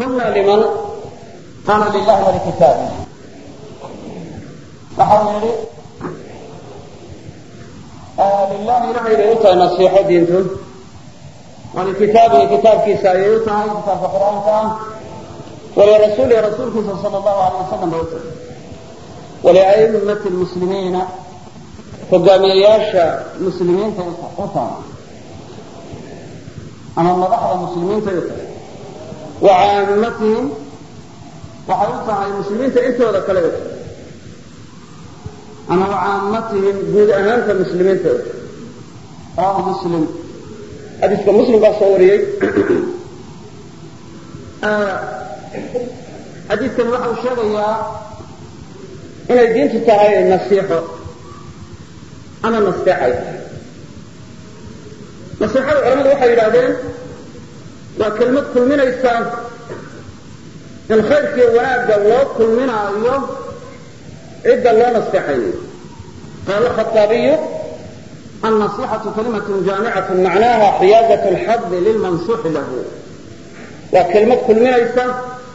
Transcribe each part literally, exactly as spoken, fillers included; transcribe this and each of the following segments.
قلنا لمن قال لله ولكتابه وحاول آه لله إلهي ليوتى نصيحة دينته ولكتابه كتاب كيسا يوتى كتاب القرآن كان ولرسوله رسول كيسا صلى الله عليه وسلم يوتى ولأئمة المسلمين فقامياش مسلمين تيوتى أنا مضحر المسلمين تيوتى وعامتهم وحيوتى على المسلمين تيوتى ذا كلا يوتى أنا وعامتهم جود أهانة المسلمين تيوتى آه مسلم حديث مسلم بصوري حديث كان واحد شغيا إن الدين تتعي النصيحة أنا نصيحي نصيحة العلماء وحي العدين وكلمة كل من إنسان الخير في وناد الله كل من أيوه عد الله نصيحي قال الخطابي النصيحة كلمة جامعة معناها حيازة الحظ للمنصوح له وكلمة كل من إنسان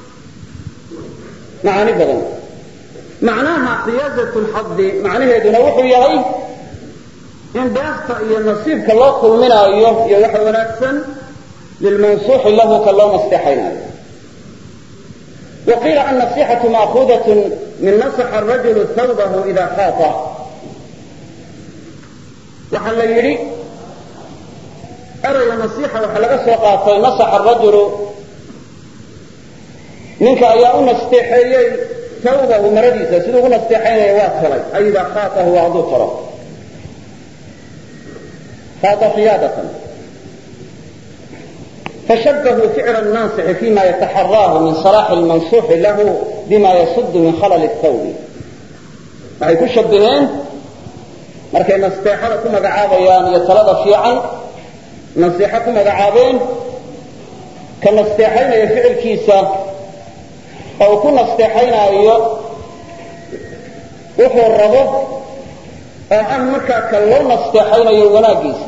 معاني بغن معناها حيازة الحظ معناها يدنوح يغي إن دافت النصيب كالله كل من أيوه يوحي ونكسن للمنصوح له كالله نصيحين وقيل أن النصيحة مأخوذة من نصح الرجل ثوبه إذا خاطه وحل يري أرى النصيحة وحل أسوقات نصح الرجل منك أيام نستحيي ثوبه مرديسة سيدو نستحيي واصلي أي إذا خاطه وعضو طرف خاط قيادة فشبهوا فعل الناصح فيما يتحراه من صلاح المنصوح له بما يصد من خلل الثوب وحيكون شبهين markay nasteexada ku magacaabayaan iyo talada fiican nasiixa ku magacaabeen ka nasteexaynaya ficilkiisa oo ku nasteexaynayo wuxuu rabo oo aan markaa ka loo nasteexaynayo wanaagiisa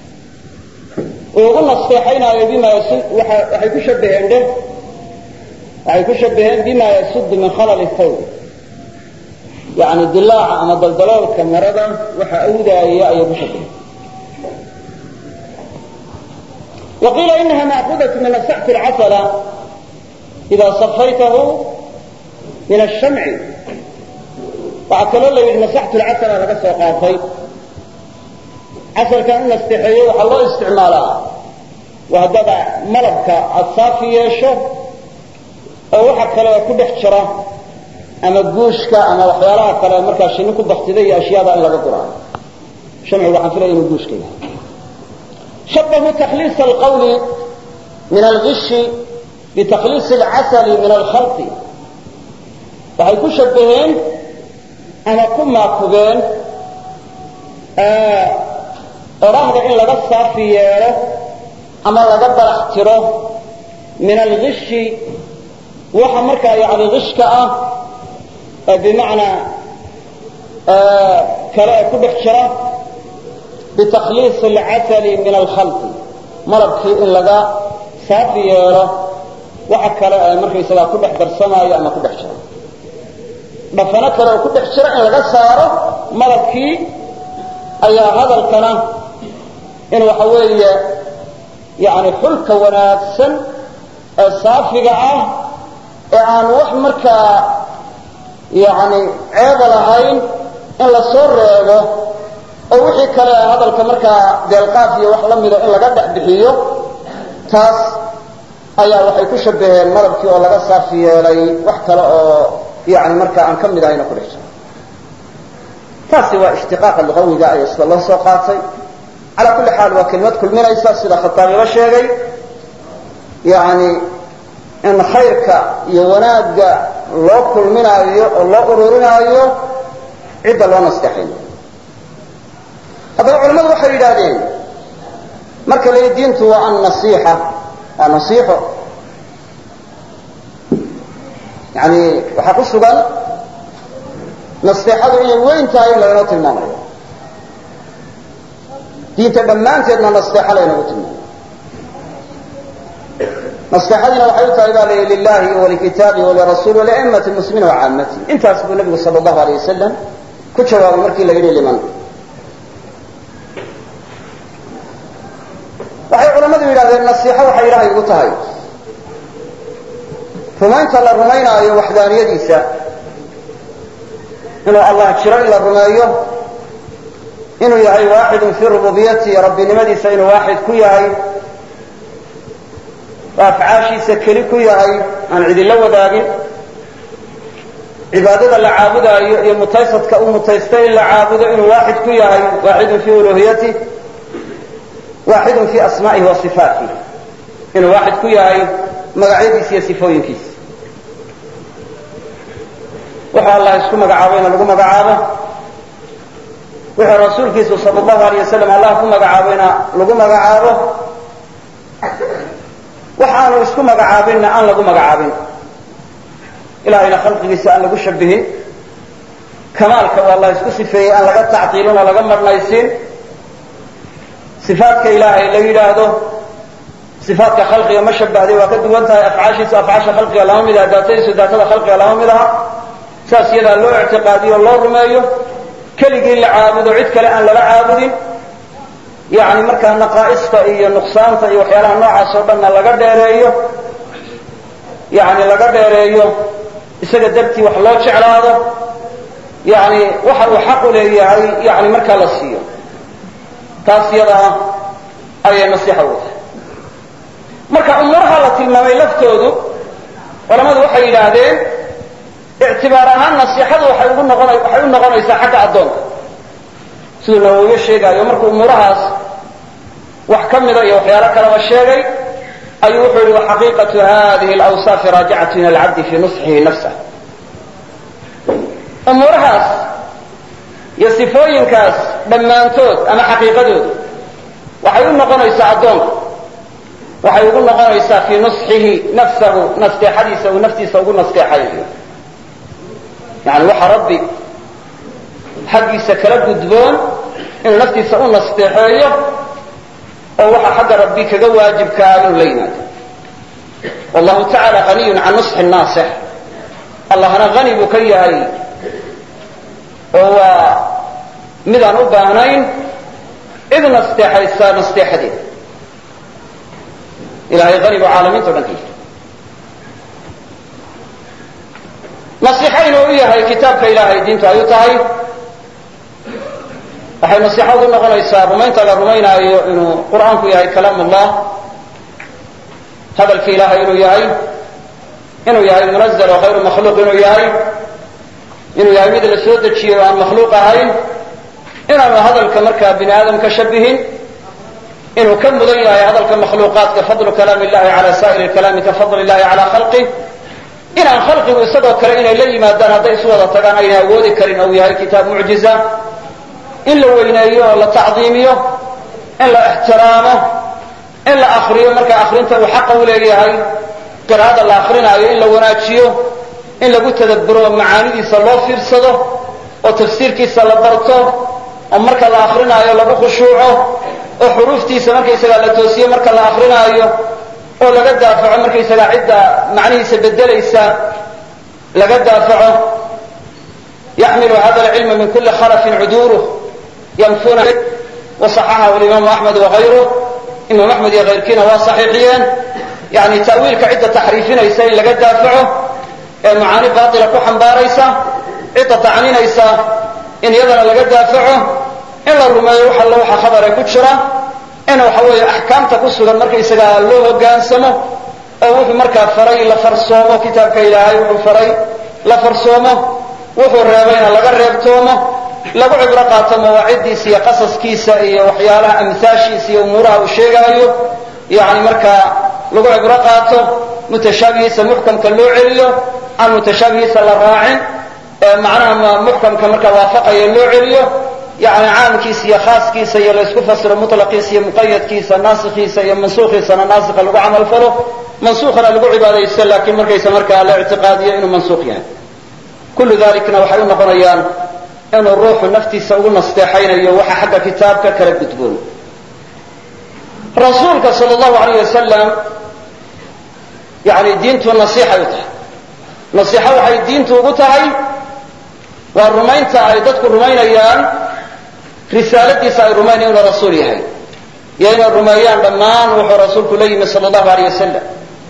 oo uu nasteexaynayo bima waxay ku shabaheen dhe waxay ku shabaheen bima yasud min khalal thawb يعني دلاعة أما دلدلال كمرضة وحاودها إياه يبشكل وقيل إنها مأخوذة من مسحة العسل إذا صفيته من الشمع وعسل الله يجب مسحة العسل على بس وقافي عسل كأنه استحيي وحالله استعمالها وهذا مرضك الصافي يشو أو وحك لو يكون احتراه أما جوشك أما وحيالها كلا مركز شنو كنت اختذي أشياء إلا بالقرآن شمعوا وحن فيها من جوشك شبهوا تخليص القول من الغش بتخليص العسل من الخلط فهيكون شبهين أنا كما كبين رهد إن لغصة في ياره أما لغبر احتراه من الغش وحمرك يعني غشك أه بمعنى آه كلا يكون احتراه بتخليص العسل من الخلط مرض في إن لغا صافي ياره وحكا مركي سلا كل احضر سماء أما كل احتراه بفنك لو كل احتراه إن لغا ساره مرض في أي هذا الكلام إن وحوي يعني حلك وناسا صافي قاعه يعني وحمركا يعني عيب لهين إن لصور ريبه أو وحي كلا هذا الكمركا ديالقافية وحلمي إن لقدع بحيه تاس أيها وحي كشبه المرض كي والله قصة في لي وحكلا يعني مركا عن كم داينا كل شيء تاس هو اشتقاق اللغوي داعي صلى الله سوقاتي على كل حال وكلمات كل من أيساس إلى خطابي وشيغي يعني إن خيرك يوناك الله كل من أيه الله قررنا أيه عد الله نستحيل هذا العلماء وحي دادين مركا لي الدين هو النصيحة النصيحة يعني وحقوا السؤال نصيحة وين تاين لنا تلمان دين تبمان تدنا نصيحة لنا تلمان naseexadiina waxay u tahay baa la yidhi lilahi walikitaabihi walirasuuli waliaimati lmuslimiina wacaamatihi intaas buu nabigu sala allahu alayh wasalam ku jawaabay markii la yidhi liman waxay culammadu yidhahdeen nasiixo waxay ilaahay ugu tahay rumaynta la rumaynaayo waxdaaniyadiisa inuu allah jiro in la rumeeyo inuu yahay waaxidun fii rububiyatihi rabbinimadiisa inuu waaxid ku yahay oo afcaashiisa keli ku yahay aan cidinla wadaagin cibaadada la caabudaayo iyo mutaysadka u mutaystay in la caabudo inuu waaxid ku yahay waaxidun fii uluhiyatih waaxidun fii asmaa'ihi wa sifaatih inuu waaxid ku yahay magacyadiisa iyo sifooyinkiisa wuxuu allah isku magacaabayna lagu magacaabo wuxuu rasuulkiisu sala allahu alayh wasalam allah ku magacaabayna lagu magacaabo waxaanu isku magacaabinna aan lagu magacaabin ilahayna khalqigiisa aan lagu shabihin kamaalka oo allah isku sifeeyey aan laga tactiilin oo laga marnaysin sifaadka ilaahay la yidhaahdo sifaadka khalqiga ma shabahday waa ka duwan tahay afcaashiisu afcaasha khalqiga lama mid aha daatadiisu daatada khalqiga lama mid aha saas iyadaa loo ictiqaadiyo o loo rumeeyo keligii la caabudo cid kale aan lala caabudin yani markaa naqaa'ista iyo nuqsaanta iyo waxyaalaha noocaas oo dhanna laga dheereeyo yani laga dheereeyo isaga dartii wax loo jeclaado yani waxa uu xaq u leeyahay yani markaa la siiyo taas iyadaa ayay nasiixa ugu tahay marka umuuraha la tilmaamay laftoodu culamadu waxay yidhaahdeen ictibaar ahaan nasiixadu waxay ugu noqona waxay u noqonaysaa xagga addoonka siduu nawowiyo sheegaayo markuu umuurahaas wax ka mida iyo waxyaalo kaleba sheegay ayuu wuxuu yihi waxaqiiqatu hadihi alawsaafi raajicatu ila alcabdi fii nusxihi nafsah umuurahaas iyo sifooyinkaas dhammaantood ama xaqiiqadoodu waxay u noqonaysaa addoonka waxay ugu noqonaysaa fii nusxihi nafsahu nasteexadiisa uu naftiisa ugu nasteexayayo yani waxa rabbi xaggiisa kala gudboon inuu naftiisa u nasteexeeyo oo waxa xagga rabbi kaga waajibkaa inuu la yimaado wallahu tacaala haniyun can nusxi naasix allahna hani buu ka yahay oo waa midaan u baahnayn cid nasteexaysa nasteexadeeda ilahay hani buu caalamiinta o dhan ka yahay nasiixo inuu u yahay kitaabka ilaahay diintu ay u tahay waxay nasiixadu u noqonaysaa rumaynta la rumaynaayo inuu qur'aanku yahay kalaam ullah hadalka ilaahay inuu yahay inuu yahay munazal oo hayru makhluuq inuu yahay inuu yahay mid la soo dejiyey oo aan makhluuq ahayn inaanu hadalka markaa bini aadam ka shabihin inuu ka mudan yahay hadalka makhluuqaadka fadlu kalaam illahi cala saa'iri lkalaami ka fadli illahi calaa khalqih inaan khalqigu isagoo kale inay la yimaadaan hadday isu wada tagaan ayna awoodi karin ou yahay kitaab mucjiza in la weyneeyo oo la tacdiimiyo in la ixtiraamo in la akriyo marka akrinta uu xaqa u leeyahay qiraa'ada la akrinaayo in la wanaajiyo in lagu tadabburo oo macaanidiisa loo fiirsado oo tafsiirkiisa la barto oo marka la akrinaayo lagu khushuuco oo xuruuftiisa markaysagaa la toosiyo marka la akrinaayo oo laga daafaco markaysagaa cidda macnihiisa bedelaysa laga daafaco yaxmilu hada alcilma min kuli kharafin cuduuruh yanfuna waصaxaxahu alimaamu axmed wagayruh imaam axmed iyo kayrkiina waa saxiixiyeen yani ta'wiilka cidda taxriifinaysa in laga daafaco ee macaani baatila ku xambaaraysa cidda tacninaysa in iyadana laga daafaco in la rumeeyo wax alla waxa khabare ku jira in waxa weeye axkaamta ku sugan markaysagaa loo hogaansamo oo wuxuu markaa faray la farsoomo kitaabka ilaahay wuxuu faray la farsoomo wuxuu reebayna laga reebtoomo lagu cibro qaato mawaaciddiisa iyo qasaskiisa iyo waxyaalaha amhaashiisa iyo umuuraha uu sheegaayo yani markaa lagu cibro qaato mutashaabihiisa muxkamka loo celiyo aan mutashaabihiisa la raacin ee macnaha muxkamka markaa waafaqaya loo celiyo yani caamkiisa iyo khaaskiisa iyo laysku fasiro mutlaqiisa iyo muqayadkiisa naasikhiisa iyo mansuukhiisana naasika lagu camal falo mansuukhana lagu cibaadaysto laakiin markaysa markaa la ictiqaadiyo inuu mansuuq yahay kullu dalikna waxay u noqonayaan inuu ruuxu naftiisa ugu nasteexaynayo waxa xagga kitaabka kala gudboon rasuulka sal allahu alayh wasalam yani diintu nasiixay u tahay. nasiixo waxay diintu ugu tahay waa rumaynta ay dadku rumaynayaan risaaladiisa ay rumaynayan inuu rasuul yahay iyo inay rumeeyaan dhammaan wuxuu rasuulku la yimi sal allahu alayh wasalam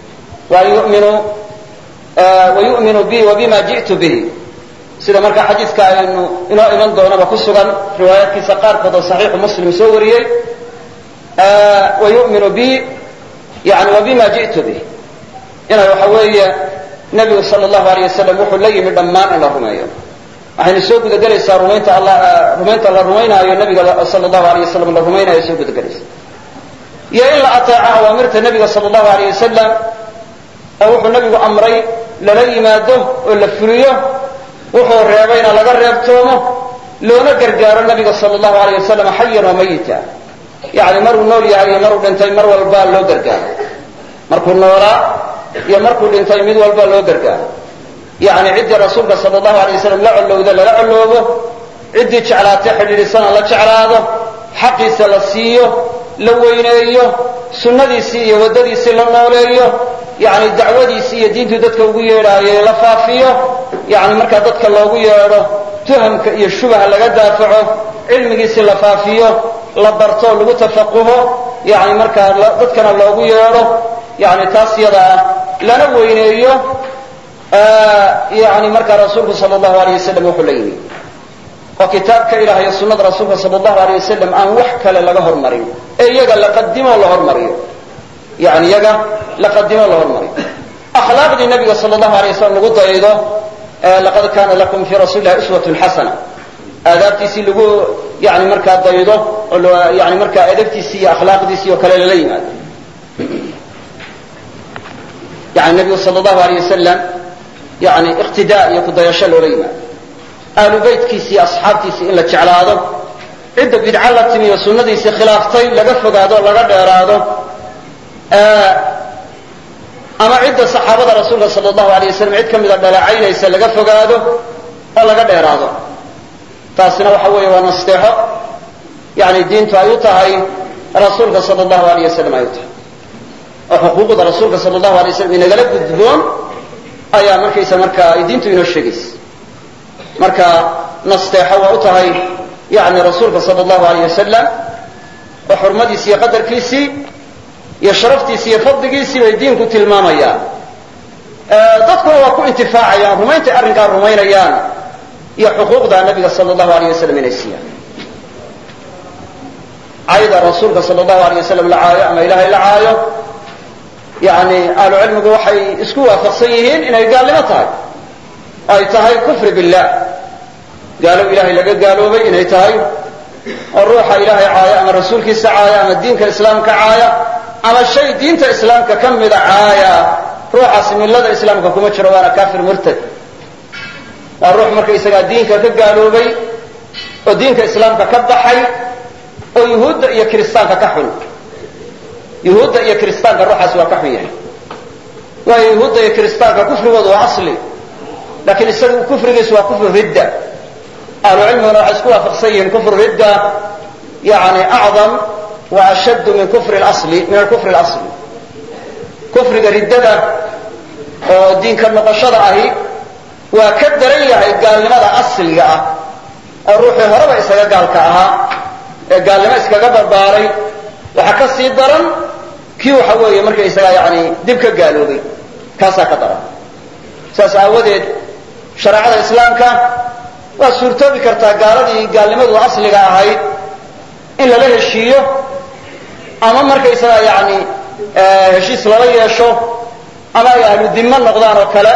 wayu'minu bi wabima ji'tu bihi sida markaa xadiiska aynu inoo iman doonaba ku sugan riwaayaadkiisa qaarkood oo saxiixu muslim soo wariyey wayu'minu bi yani wabima ji'tu bihi inay waxa weeye nebigu sal allahu alayh wasalam wuxuu la yimi dhammaan in la rumeeyo waxayna soo gudagelaysaa rumaynta alla rumaynta la rumaynaayo nabiga sal allahu alayh wasalam la rumaynayo soo gudagelaysa iyo in la ateeco awaamirta nebiga sal allahu alayh wasalam oo wuxuu nebigu amray lala yimaado oo la fuliyo wuxuu reebayna laga reebtoomo loona gargaaro nabiga sal allahu alayh wasalam xayan wa mayita yani maruu nool yahay iyo maruu dhintay mar walba loo gargaaro markuu noolaa iyo markuu dhintay mid walba loo gargaaro yani ciddii rasuulka sal allahu alay wasalam la collowda lala colloobo ciddii jeclaatay xidhiidhisana la jeclaado xaqiisa la siiyo la weyneeyo sunnadiisii iyo waddadiisii la nooleeyo yani dacwadiisii iyo diintuu dadka ugu yeedhaayo la faafiyo yani markaa dadka loogu yeedho tuhamka iyo shubaha laga daafaco cilmigiisii la faafiyo la barto lagu tafaquho yani markaa dadkana loogu yeedho yani taas yada ah lana weyneeyo yani markaa rasuulku sal allahu alayh wasalam wuxuu la yimi oo kitaabka ilaah iyo sunnada rasuulka sal allahu alayh wasalam aan wax kale laga hormarin ee iyaga la qadimo la hormariyo yani iyaga la qadimo la hormariyo akhlaaqdii nabiga sal allahu alayh wasalam lagu daydo laqad kana lakum fi rasuuli illahi uswatun xasana aadaabtiisii lagu yani markaa daydo oo yani markaa adabtiisii iyo akhlaaqdiisii oo kale lala yimaado yani nabigu sal allahu alayh wasalam yani iqtidaa iyo kudayasho loola yimaado ahlu beytkiisi iyo asxaabtiisii in la jeclaado cidda bidco la timi oo sunnadiisii khilaaftay laga fogaado o laga dheeraado ama cidda saxaabada rasuulka sal allahu alayh wasalam cid ka mida dhaleecaynaysa laga fogaado oo laga dheeraado taasina waxa weeye waa nasteexo yani diintu ay u tahay rasuulka sal allahu alayh wasalam ay u tahay oo xuquuqda rasuulka sal allahu alay wasalam inagala gudboon ayaa markaysa markaa ay diintu inoo sheegaysa marka nasteexo waa u tahay yani rasuulka sal allahu alayh wasalam oo xurmadiisii iyo qadarkiisii iyo sharaftiisii iyo fadligiisii bay diinku tilmaamayaan dadkuna waa ku intifaacayaan rumayntay arrinkaa rumaynayaan iyo xuquuqda nabiga sal allahu alayh wasalam inay siiyaan cayda rasuulka sal allahu alayh wasalam la caayo ama ilaahay la caayo yani ahlu cilmigu waxay isku waafaqsan yihiin inay gaalnimo tahay ay tahay kufri billah gaalow ilahay laga gaaloobay inay tahay oo ruuxa ilaahay caaya ama rasuulkiisa caaya ama diinka islaamka caaya ama shay diinta islaamka ka mida caaya ruuxaasi millada islaamka kuma jiro waana kafir murtad waa ruux markaysagaa diinka ka gaaloobay oo diinka islaamka ka baxay oo yuhuudda iyo kiristaanka ka xun yuhuudda iyo kiristaanka ruuxaasi waa ka xun yahay waayo yuhuudda iyo kiristaanka kufrigoodu waa asli laakiin isaga kufrigiisu waa kufru ridda ahlu cilmiguna waxay isku waafaqsan yihiin kufru ridda yani acdam wa ashaddu min kufri asli min alkufri اlasli kufriga riddada oo diinka noqoshada ahi waa ka daran yahay gaalnimada asliga ah oo ruuxii horeba isaga gaalka ahaa ee gaalnimo iskaga barbaaray waxaa ka sii daran kii waxa weeye markaysagaa yani dib ka gaaloobay kaasaa ka daran saas aawadeed shareecada islaamka waa suurtoobi kartaa gaaladii gaalnimadu asliga ahayd in lala heshiiyo ama markaysagaa yani heshiis lala yeesho ama ay ahlu dimo noqdaan oo kale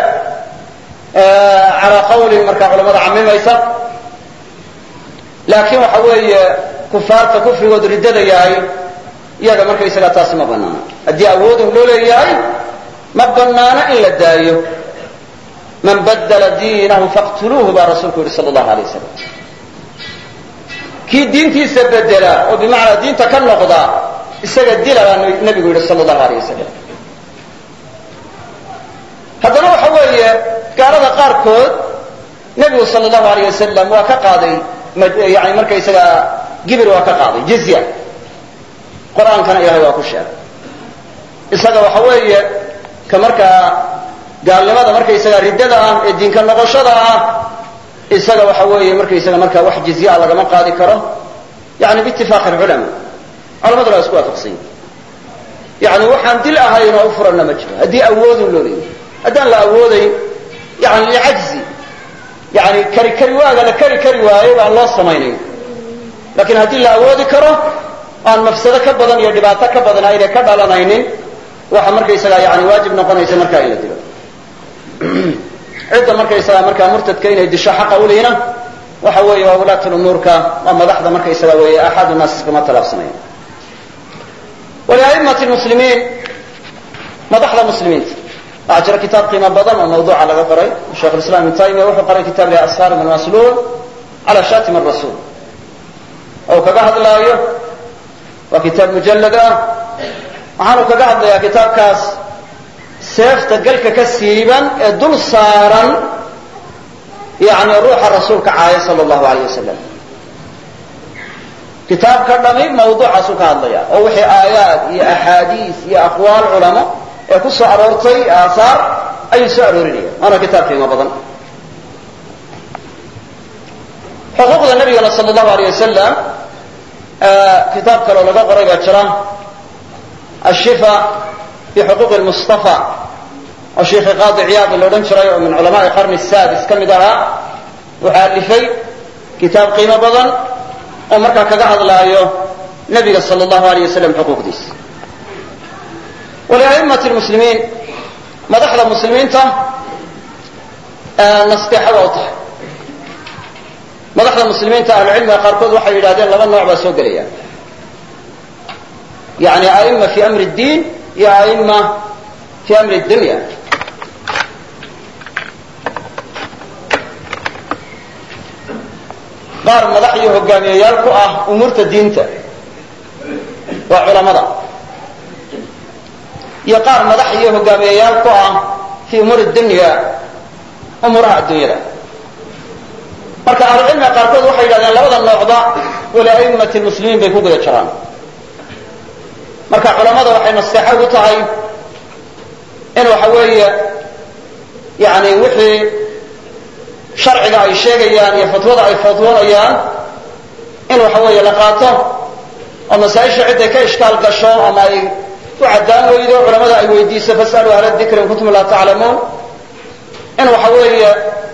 calaa qawlin markaa culamada camimaysa laakiin waxa weeye kufaarta kufrigoodu riddada yahay iyaga markaysagaa taasi ma banaana haddii awoodun loo leeyahay ma banaana in la daayo man badla diinahu faqtuluuhu baa rasuulku yihi sal allahu alay wasalam kii diintiisa bedela oo bimacnaa diinta ka noqda isaga dila baa nabigu yidhi sal allahu alay wasalam haddana waxa weeye gaalada qaarkood nebigu sal allahu alayh wasalam waa ka qaaday yani markaysaga gibir waa ka qaaday jizya qur-aankana ilahay waa ku sheegay isaga waxa weeye ka markaa gaalnimada markaysaga riddada ah ee diinka noqoshada ah isaga waxa weeye markaysaga markaa wax jizya lagama qaadi karo yani biitifaaqi alculama culamaduna waa isku waafaqsan yihin yani waxaan dil ahayn oo u furanna ma jiro haddii awoodun loo leeyahy haddaan la awoodayn yani licajzi yani kari kari waaga la kari kari waayo baan loo samaynayn laakiin haddii la awoodi karo aan mafsado ka badan iyo dhibaato ka badan aynay ka dhalanaynin waxa markaysaga yani waajib noqonaysa markaa in la dilo cidda markaysaga markaa murtadka inay disho xaqa ulihina waxa weeye waa wulaat lumuurka waa madaxda markaysaga weeye axadu naas iskama talaabsanaya waliaimati lmuslimiin madaxda muslimiinta waxaa jira kitaab qiimo badan oo mawduuca laga qoray sheikh lislam ibn taymiya wuxuu qoray kitaab la ashaar min masluul cala shatim arasuul oo kaga hadlaayo waa kitaab mujallad ah waxaanu kaga hadlayaa kitaabkaas seefta galka ka siiban ee dul saaran yani ruuxa rasuulka caaya sal allahu alayh wasalam kitaabka dhami mawduucaasuu ka hadlaya oo wixii aayaad iyo axaadiis iyo aqwaal culamo ee ku soo aroortay aahaar ayuu soo aroorinaya waana kitaab qiimo badan xuquuqda nabigana sal allahu alayh wasalam kitaab kaloo laga qoray baa jira ashifa bixuquuqi lmustafa oo sheikhi qaadi ciyaadi la odhan jiray oo min culamaai qarni saadis ka mid ahaa wuxuu alifay kitaab qiimo badan oo markaa kaga hadlaayo nabiga sal allahu alayh wasalam xuquuqdiisa waliaimati lmuslimiin madaxda muslimiinta nasteexa waa u tahay madaxda muslimiinta ahlucilmiga qaarkood waxay yidhahdeen laba nooc baa soo gelaya yani aima fi amri اdiin iyo aima fi amri dunya qaar madax iyo hogaamiyayaal ku ah umuurta diinta waa culamada iyo qaar madax iyo hogaamiyayaal ku ah fi umuuri dunya umuuraha adduunyada marka ahlucilmiga qaarkood waxay yidhahdeen labada noocba waliaimati lmuslimiin bay ku guda jiraan marka culamada waxay nasteexo ugu tahay in waxa weeye yani wixii sharciga ay sheegayaan iyo fatwada ay fatwoonayaan in waxa weeye la qaato oo masaa-isha cidday ka ishkaal gasho ama ay u caddaan weydo culamada ay weydiiso fasaluu ahla dikri in kuntum laa taclamuun in waxa weeye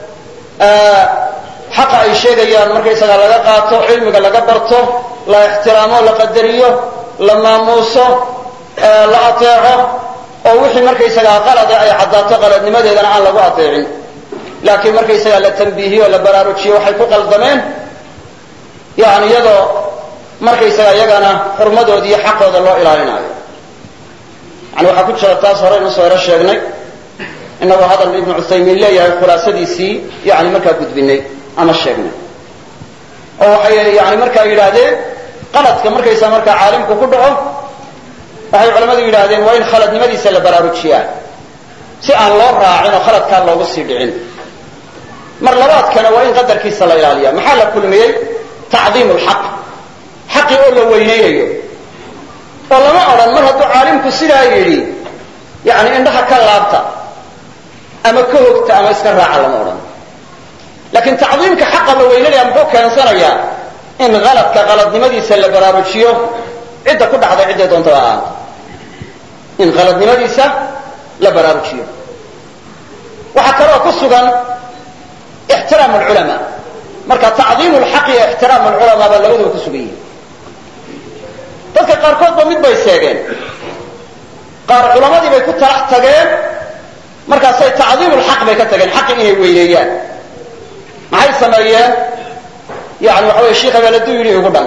xaqa ay sheegayaan markaysaga laga qaato cilmiga laga barto la ixtiraamo la qadariyo la maamuuso la ateeco oo wixii markaysagaa qalade ay caddaato qaladnimadeedana aan lagu ateecin laakiin markaysagaa la tambiihiyo la baraarujiyo waxay ku qaldameen yani iyadoo markaysaga iyagana xurmadooda iyo xaqooda loo ilaalinaayo yani waxaa ku jira taas hore inu soo ero sheegnay inagoo hadal ibnu cuthaymiin leeyahay khulaasadiisii yani markaa gudbinay ama sheegnay oo waxay yani markaa yidhaahdeen qaladka markaysaa markaa caalimku ku dhaco waxay culamadu yidhaahdeen waa in khaladnimadiisa la baraarujiyaa si aan loo raacin oo khaladkaa loogu sii dhicin mar labaadkana waa in qadarkiisa la ilaaliya maxaa la kulmiyey tacdiimu lxaq xaqii oo la weyneynayo oo lama odhan mar hadduu caalimku sidaa yidhi yani indhaha ka laabta ama ka hogta ama iska raaca lama odhan laakiin tacdiimka xaqa la weynanaya muxuu keensanayaa in qaladka qaladnimadiisa la baraarujiyo cidda ku dhacday cidday doonta ba ahaanta in qaladnimadiisa la baraarujiyo waxaa kaloo ku sugan ixtiraam alculamaa marka tacdiimu lxaqi iyo ixtiraam alculamaa baa labaduba ku sugan yihin dadka qaarkoodba mid bay seegeen qaar culamadii bay ku talax tageen markaasay tacdiimu lxaq bay ka tageen xaqi inay weyneeyaan maxay sameeyeen yani waxa wey sheikh hebel hadduu yidhi igu dhan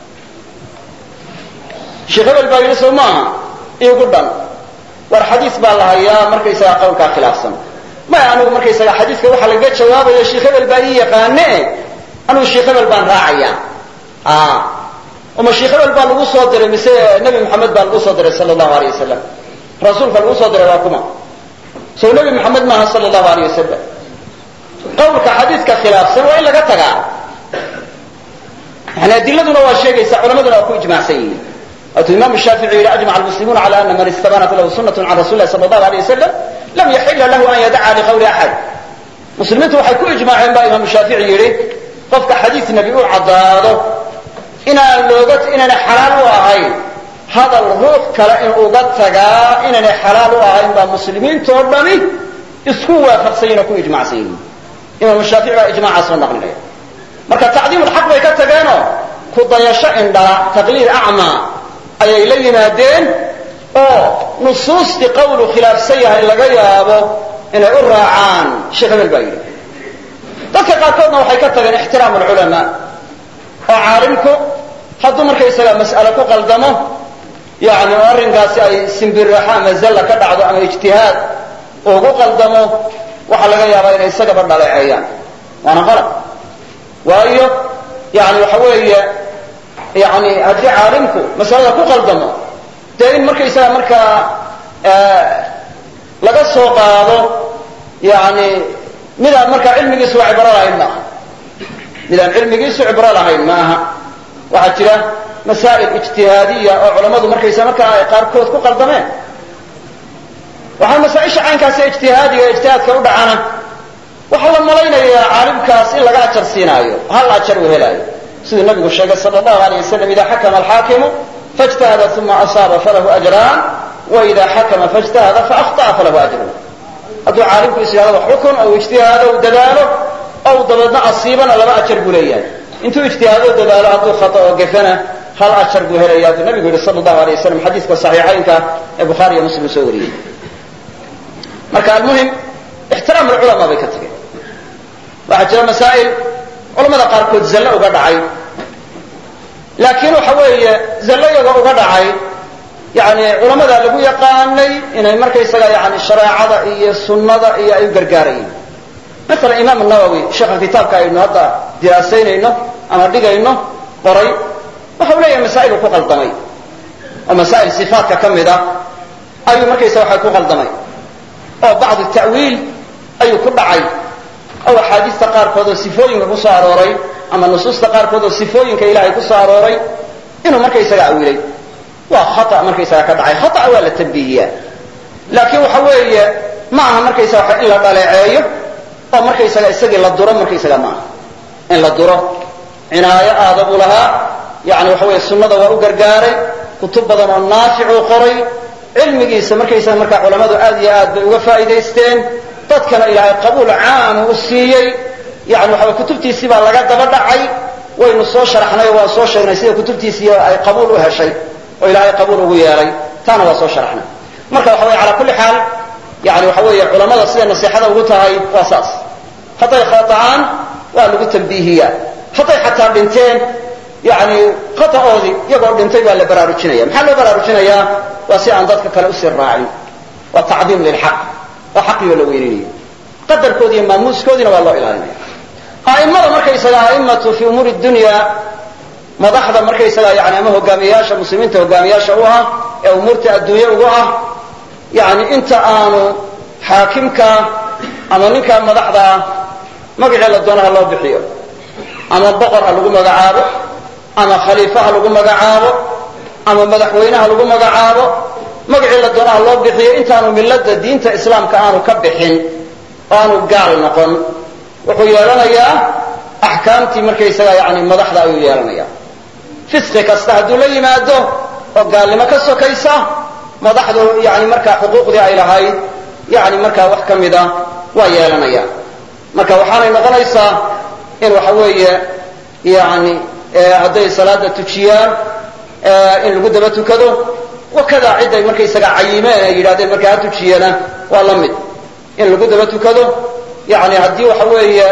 sheikh hebel baa yidhi soo maaha igu dhan war xadiis baa la hayaa markaysagaa qowlkaa khilaafsan maya anigu markaysaga xadiiska waxaa lagaga jawaabayo sheikh hebel baa ii yaqaane anigu sheikh hebel baan raacayaa uma sheikh hebel baa lagu soo diray mise nebi maxamed baa lagu soo diray sala allahu alayh wasalam rasuulka lagu soo diray waa kuma soo nebi maxamed maaha sala allahu alayh wasalam qowlka xadiiska khilaafsan waa in laga tagaa yani adiladuna waa sheegaysaa culamaduna waa ku ijmaacsan yihiin أتو الإمام الشافعي أجمع المسلمون على أن من استبانت له سنة عن رسول الله صلى الله عليه وسلم لم يحل له أن يدعى لقول أحد. مسلمين waxay ku ijmaaceen baa imaam shaafici yiri qofka xadiis nabi uu cadaado inaan looga inaan xalaal u ahayn hadal ruux kale in uu ga tagaa inaan xalaal u ahayn baa muslimiintu oo dhami isku waafaqsan ku ijmaacsan imaam shaafici baa ijmaaca soo naqlinaya marka tacdiim al-haq bay ka tageeno ku dayasho indha taqliid a'ma ayay la yimaadeen oo nusuusti qowlu khilaafsayaha laga yaabo inay u raacaan sheekh Abel Bayri dadka qaarkoodna waxay ka tageen ixtiraam ulama oo caalimku hadduu markay isaga mas'ala ku qaldamo yaani arrinkaasi ay simbiraha mazalla ka dhacdo ama ijtihaad oo ku qaldamo waxa laga yaabaa inay isaga badhaleeyaan waana qalad waayo yaani waxa weeye yaani haddii caalimku mas'alada ku qaldamo dee in markay isaga markaa laga soo qaado yaani midaan markaa cilmigiisu waa cibro lahayn maaha midaan cilmigiisu cibro lahayn maaha waxaa jira masaa'il ijtihaadiya oo culammadu markaysa markaa ay qaarkood ku qaldameen waxaa masaa-isha caynkaasi ijtihaadiga ijtihaadka u dhacana waxaa la malaynayaa caalimkaas in laga ajar siinaayo hal ajar uu helaayo siduu nabigu sheegay sala allahu alayh wasalam idaa xakama alxaakimu faijtahada uma asaaba falahu ajraan وإذا حكم فاجتهد فأخطأ فله أجر هذا عالم في سيادة وحكم أو اجتهاد أو دلاله أو ضبطنا أصيبا لما أجر بليان انتو اجتهاد أو دلاله هذا خطأ وقفنا هل أجر بليان النبي صلى الله عليه وسلم حديث صحيحين كبخاري ومسلم سوري مركا المهم احترام العلماء بكتك وحجر مسائل علماء قاركود زلوا قدعي لكنه حوالي زلوا قدعي يعني علماء لغو يقاني إنه مركز يعني الشريعة إيه السنة إيه أي قرقارين مثلا إمام النووي شيخ الكتاب كأنه هذا دراسين إنه أما دقا إنه قري وحوليه مسائل وقوق الضمي ومسائل صفات كم ذا أي مركز وقوق الضمي أو بعض التأويل أي كل عين أو حديث تقار كذا صفوين كساروري أما النصوص تقار كذا صفوين كإلهي كساروري إنه مركز يأويلي وخطأ مركيسا كدعي خطأ ولا تنبيهية لكن وحوية معها مركيسا إلا طالعيه أو مركيسا يسجل للدورة مركيسا معها إن للدورة عناية آدب لها يعني وحوية السنة وأقرقاري كتب بدن النافع وقري علم جيسا مركيسا مركا علماء آدي آد وفائدة استين تذكر إلى قبول عام والسيي يعني وحوية كتبتي سيبا لقد بدعي وإن الصوت شرحنا وصوت شرحنا سيبا كتبتي سيبا أي قبولها شيء وإلهي قبوله وياري تانا وصو شرحنا مركا وحوي على كل حال يعني وحوي علماء الصير النصيحة وقلتها هاي واساس خطأ خطأان وقالوا قلت البيهية خطأ حتى بنتين يعني خطأ أوذي يقول بنتين وقال براروتشنية محلو براروتشنية واسي عن ذاتك كالأسي الراعي والتعظيم للحق وحقي ولويني قدر كودي ماموس كودي والله إلهي أئمة مركا يسأل أئمة في أمور الدنيا madaxda markay isaga yaani ama hogaamiyaasha muslimiinta hogaamiyaasha u ah ee umurta adduunyo ugu ah yaani inta aanu xaakimka ama ninka madaxda magaca la doonaha loo bixiyo ama boqor lagu magacaabo ama khaliifaha lagu magacaabo ama madaxweynaha lagu magacaabo magaca la doonaha loo bixiyo intaanu milada diinta islaamka aanu ka bixin aanu gaal noqon wuxuu yeelanayaa ahkaamtii markay isaga yaani madaxda ayuu yeelanayaa fisqi kasta hadduu la yimaado oo gaalnimo ka sokaysa madaxdu yani markaa xuquuqdii ay lahayd yani markaa wax ka mida waa yeelanaya marka waxaanay noqonaysaa in waxa weeye yani hadday salaada tujiyaan in lagu daba tukado wakada ciday markaysaga cayimeen ay yidhahdeen markaa ha tujiyana waa la mid in lagu daba tukado yani haddii waxa weeye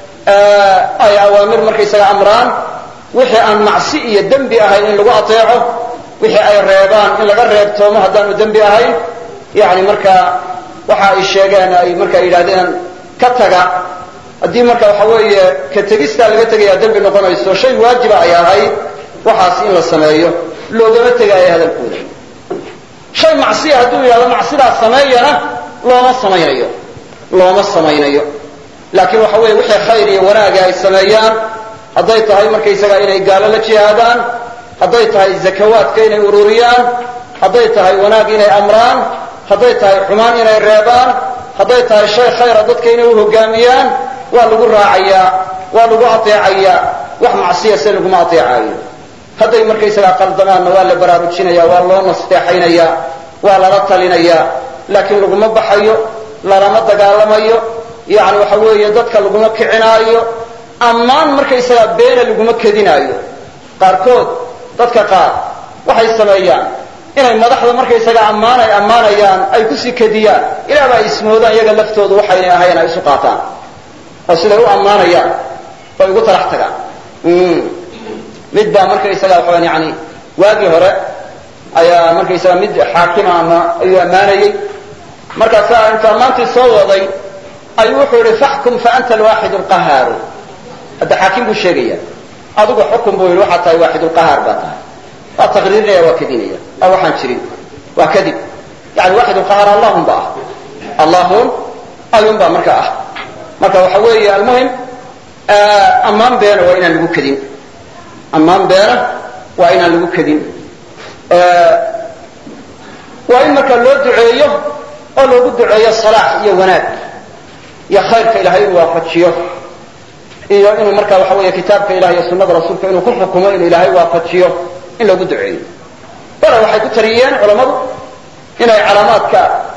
ay awaamir markaysaga amraan wixii aan macsi iyo dembi ahayn in lagu ateeco wixii ay reebaan in laga reebtoomo haddaanu dembi ahayn yani markaa waxa ay sheegeen ay markaa yidhahdeen ka taga haddii marka waxa weeye ka tegistaa laga tegayaa dembi noqonayso shay waajiba ay ahayd waxaas in la sameeyo loogama tegaayo hadalkooda shay macsiya hadduu yidhahdo macsidaas sameeyana looma samaynayo looma samaynayo laakiin waxa weeye wixii khayr iyo wanaaga ay sameeyaan hadday tahay markaysaga inay gaalo la jihaadaan hadday tahay zakawaadka inay ururiyaan, hadday tahay wanaag inay amraan, hadday tahay xumaan inay reebaan, hadday tahay shay khayra dadka inay u hogaamiyaan, waa lagu raacayaa, waa lagu ateecayaa, wax macsiya se laguma ateecayo. hadday markaysagaa qaldamaanna waa la baraarujinaya, waa loo nasteexaynaya, waa lala talinayaa, laakiin laguma baxayo, lalama dagaalamayo, yani waxa weeye dadka laguma kicinaayo, ammaan markaysagaa beena laguma kedinaayo. qaarkood dadka qaar waxay sameeyaan inay madaxda markaysagaa ammaan ay ammaanayaan ay kusii kediyaan, ilaaba ay ismoodaan iyaga laftoodu waxayna ahayn ay isu qaataan oo siday u ammaanayaan bay ugu talax tagaan. mid baa markaysagaa waxaan yani waagii hore ayaa markaysagaa mid xaakima ama ayuu ammaanayey, markaasaa intuu ammaantii soo waday ayuu wuxuu yihi faxkum fa anta alwaaxid alqahaaru. hadda xaakim buu sheegaya, adigu xukun buu yidhi waxaa tahay waaxid alqahaar baa tahay. waa taqriirinaya, waa kedinaya, waa waxaan jirin, waa kadib. yani waaxid alqahaar allahun ba ah, allahun ayun baa marka ah. marka waxa weeye almuhim ammaan beena waa inaan lagu kedin, ammaan beena waa inaan lagu kedin. waa in marka loo duceeyo oo loogu duceeyo salaax iyo wanaag iyo khayrka ilahay inuu waafajiyo, iyo inuu marka waxa weeye kitaabka ilaah iyo sunnada rasuulka inuu ku xukumo inuu ilaahay waafajiyo in loogu duceeyo. bale waxay ku tariyeen culammadu inay calaamaadka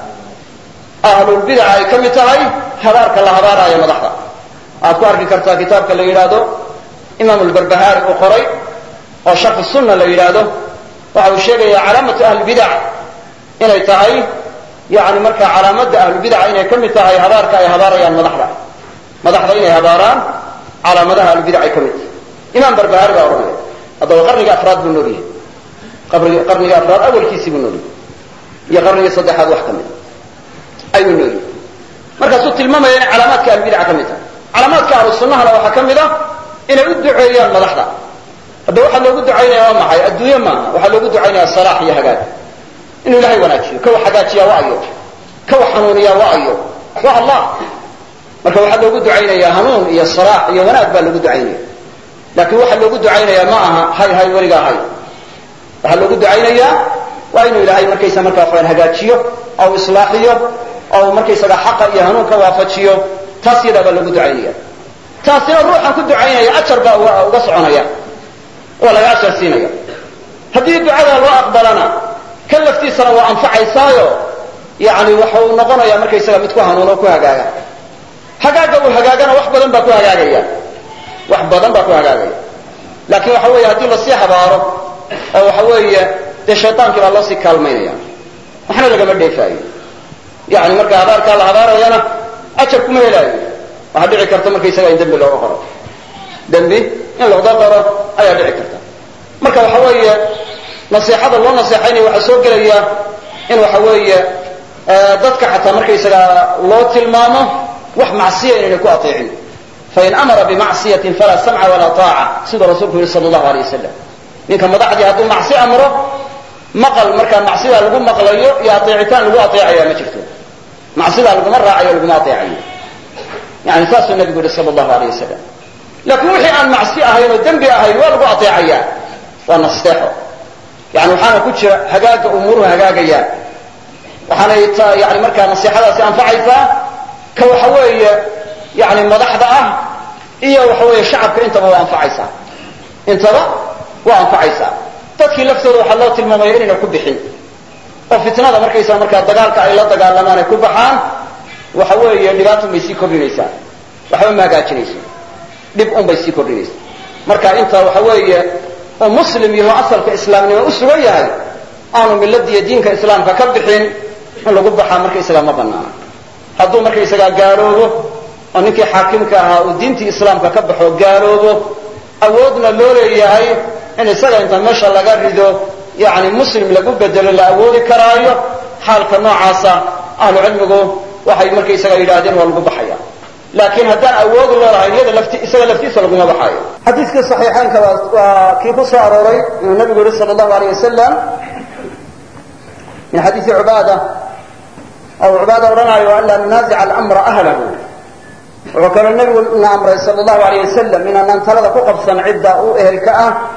ahlulbidaca ay ka mid tahay habaarka la habaaraayo madaxda. waxaad ku arki kartaa kitaabka la yidhaahdo imaam albarbahaari uu qoray oo sharxu sunna la yidhaahdo, waxa uu sheegaya calaamatu ahlibidac inay tahay yani markaa calaamadda ahlubidaca inay ka mid tahay habaarka ay habaarayaan madaxda. madaxda inay habaaraan calaamadaha ahlubidac ay ka mid tahay. imaam barbahaari baa odhanaya. haddaba qarniga afraad buu nool yahay, qarniga afraad awalkiisii buu nool yahay, iyo qarniga saddexaad wax ka mid ayuu nool yahay. markaasuu tilmaamaya inay calaamaadka ahlubidaca ka mid tahay. calaamaadka ahlu sunnahana waxaa ka mid a inay u duceeyaan madaxda. hadda waxaa loogu ducaynaya waa maxay? adduunye maaha, waxaa loogu ducaynaya salaax iyo hagaag, inuu ilahay wanaajiyo. ka wax hagaajiyaa waa ayo, ka wax hanuuniyaa waa ayo, waa allah. marka waxaa loogu ducaynaya hanuun iyo salaax iyo wanaag baa loogu ducaynaya. laakiin waxaa loogu ducaynaya ma aha hay hay weligaa hay. waxaa loogu ducaynayaa waa inuu ilaahay markaysa markaa waxaan hagaajiyo oo islaaxiyo oo markaysaga xaqa iyo hanuunka waafajiyo. taas yadaa baa loogu ducaynaya. taasina ruuxan ku ducaynaya ajar baa uga soconaya, waa laga ajar siinaya. haddii ducada loo aqbalana kan laftiisana waa anfacaysaayo, yani waxa uu noqonayaa markaysaga mid ku hanuuno o ku hagaaga. hagaaga uu hagaagana wax badan baa ku hagaagaya, wax badan baa ku hagaagaya. laakiin waxa weeye haddii lasii habaaro oo waxa weeye dee shaytaankii baa loo sii kaalmaynaya, waxna lagama dheefaayo. yani marka habaarkaa la habaarayana ajar kuma helaayo. waxaa dhici karta markaysaga in dembi looga qoro, dembi in looga qoro ayaa dhici karta. marka waxa weeye naseexada loo naseexaynaya waxaa soo gelaya in waxa weeye dadka xataa markaysaga loo tilmaamo wax macsiya inaynay ku ateecin. fain amara bimacsiyatin falaa samca walaa taaca, siduu rasuulku yihi sala allahu alay wasalam. ninka madaxdii hadduu macsi amro, maqal markaa macsidaa lagu maqlayo iyo ateecitaan lagu ateecaya ma jirto. macsidaa laguma raacayo, laguma ateecayo. yani saasuu nabigu yihi sala allahu alayh wasalam. laakiin wixii aan macsi ahayn oo dembi ahayn waa lagu ateecaya, waa nasteexo. yani waxaana ku jira hagaaga umuuruhu hagaagayaan, waxaanay yani markaa nasiixadaasi anfacaysaa ka waxa weeye yani madaxda ah iyo waxa weeye shacabka intaba waa anfacaysaa, intaba waa anfacaysaa. dadkii laftooda waxaa loo tilmaamaya inayna ku bixin oo fitnada markaysaa markaa dagaalka ay la dagaalamaan ay ku baxaan. waxa weeye dhibaatun bay sii kordhinaysaa, waxba ma hagaajinayso, dhib un bay sii kordhinaysaa. marka inta waxa weeye oo muslim yaho asalka islaamnimo u sugan yahay aanu miladiiyo diinka islaamka ka bixin, in lagu baxaa markaysagaa ma banaana. hadduu markaysagaa gaaloobo oo ninkii xaakimka ahaa uu diintii islaamka ka baxo gaaloobo, awoodna loo leeyahay in isaga inta meesha laga rido yani muslim lagu bedelo la awoodi karaayo, xaalka noocaasa ahlu cilmigu waxay markaysaga yidhaahdeen waa lagu baxaya. laakiin haddaan awood loo lahayn iyada lafti isaga laftiisa laguma baxaayo. xadiiskii saxiixaynka waa kii ku soo arooray inuu nabigu yihi sala allahu alayh wasalam min xadiisi cubaada, oo cubaada odhanayo an laa nunaasica alamra ahlahu. wuxuu kaloo nabigu na amray sala allahu alayh wasalam inaanaan talada ku qabsan cidda u ehelka ah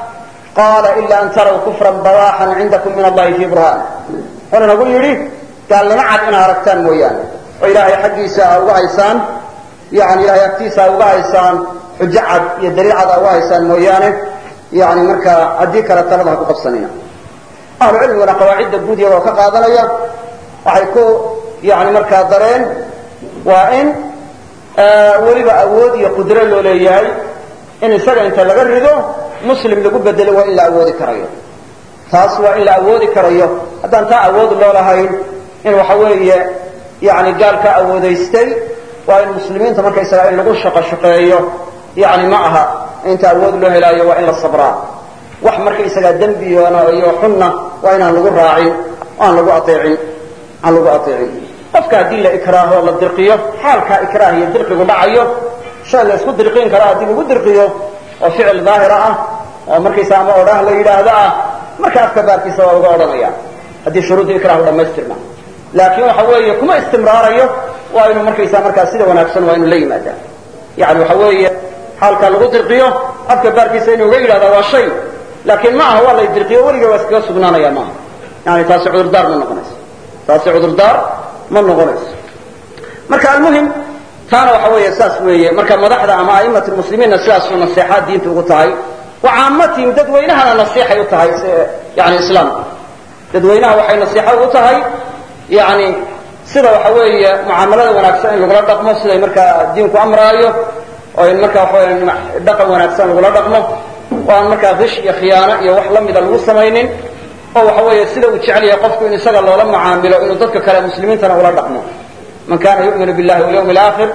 qaala ila an taraw kufran bawaaxan cindakum min allahi fi burhaan wuxuuna nagu yidhi gaalnimo cad inaad aragtaan mooyaane oo ilaahay xaggiisa a uga haysaan yani ilahay agtiisa a uga haysaan xujo cad iyo daliil cad a uga haysaan mooyaane yani markaa haddii kale talada ha ku qabsanina ahlu cilmiguna qawaacidda guud iyagoo ka qaadanaya waxay ku yani markaa dareen waa in weliba awood iyo qudro loo leeyahay in isaga inta laga rido muslim lagu bedelo waa in la awoodi karayo taas waa in la awoodi karayo haddaan taa awood loo lahayn in waxa weeye yani gaalka awoodaystay waa in muslimiinta markaysaga in lagu shaqo shaqeeyo yani ma aha inta awood loo helaayo waa in la sabraa wax markaysagaa dembiyona iyo xunna waa inaan lagu raacin aan lagu aeecin aan lagu aeecin qofka haddii la ikraaho la dirqiyo xaalkaa ikraah iyo dirqigu dhacayo shay la isku dirqiin kara haddii lagu dirqiyo oo ficil daahira ah oo markaysa ama odhaah la yidhaahdo ah marka afka baarkiisa waa uga odhanaya haddii shuruudda ikraahu dhamaystirna laakiin waxa weeye kuma istimraarayo waa inuu markaysa markaa sida wanaagsan waa inuu la yimaada yani waxa weeye xaalkaa lagu dirqiyo afka baarkiisa inuu uga yidhahda waa shay laakiin ma aha waa la dirqiyo weliga waa iskaga sugnaanaya maaha yani taasi cudurdaar ma noqonayso taasi cudurdaar ma noqonayso marka almuhim taana waxa weeye saas weeye marka madaxda ama a'immat lmuslimiinna sidaasuu naseexaad diinta ugu tahay wa caamatihim dadweynahana nasiixay u tahay yani islaamka dadweynaha waxay nasiixo ugu tahay yani sida waxa weeye mucaamalada wanaagsan in lagula dhaqmo siday markaa diinku amraayo oo in markaa waxaweya dhaqan wanaagsan lagula dhaqmo oo aan markaa kish iyo khiyaano iyo wax la mida lagu samaynin oo waxa weeye sida uu jecel yahay qofku in isaga loola macaamilo inuu dadka kale muslimiintana ula dhaqmo man kana yu'minu billahi walyawmi alaakhir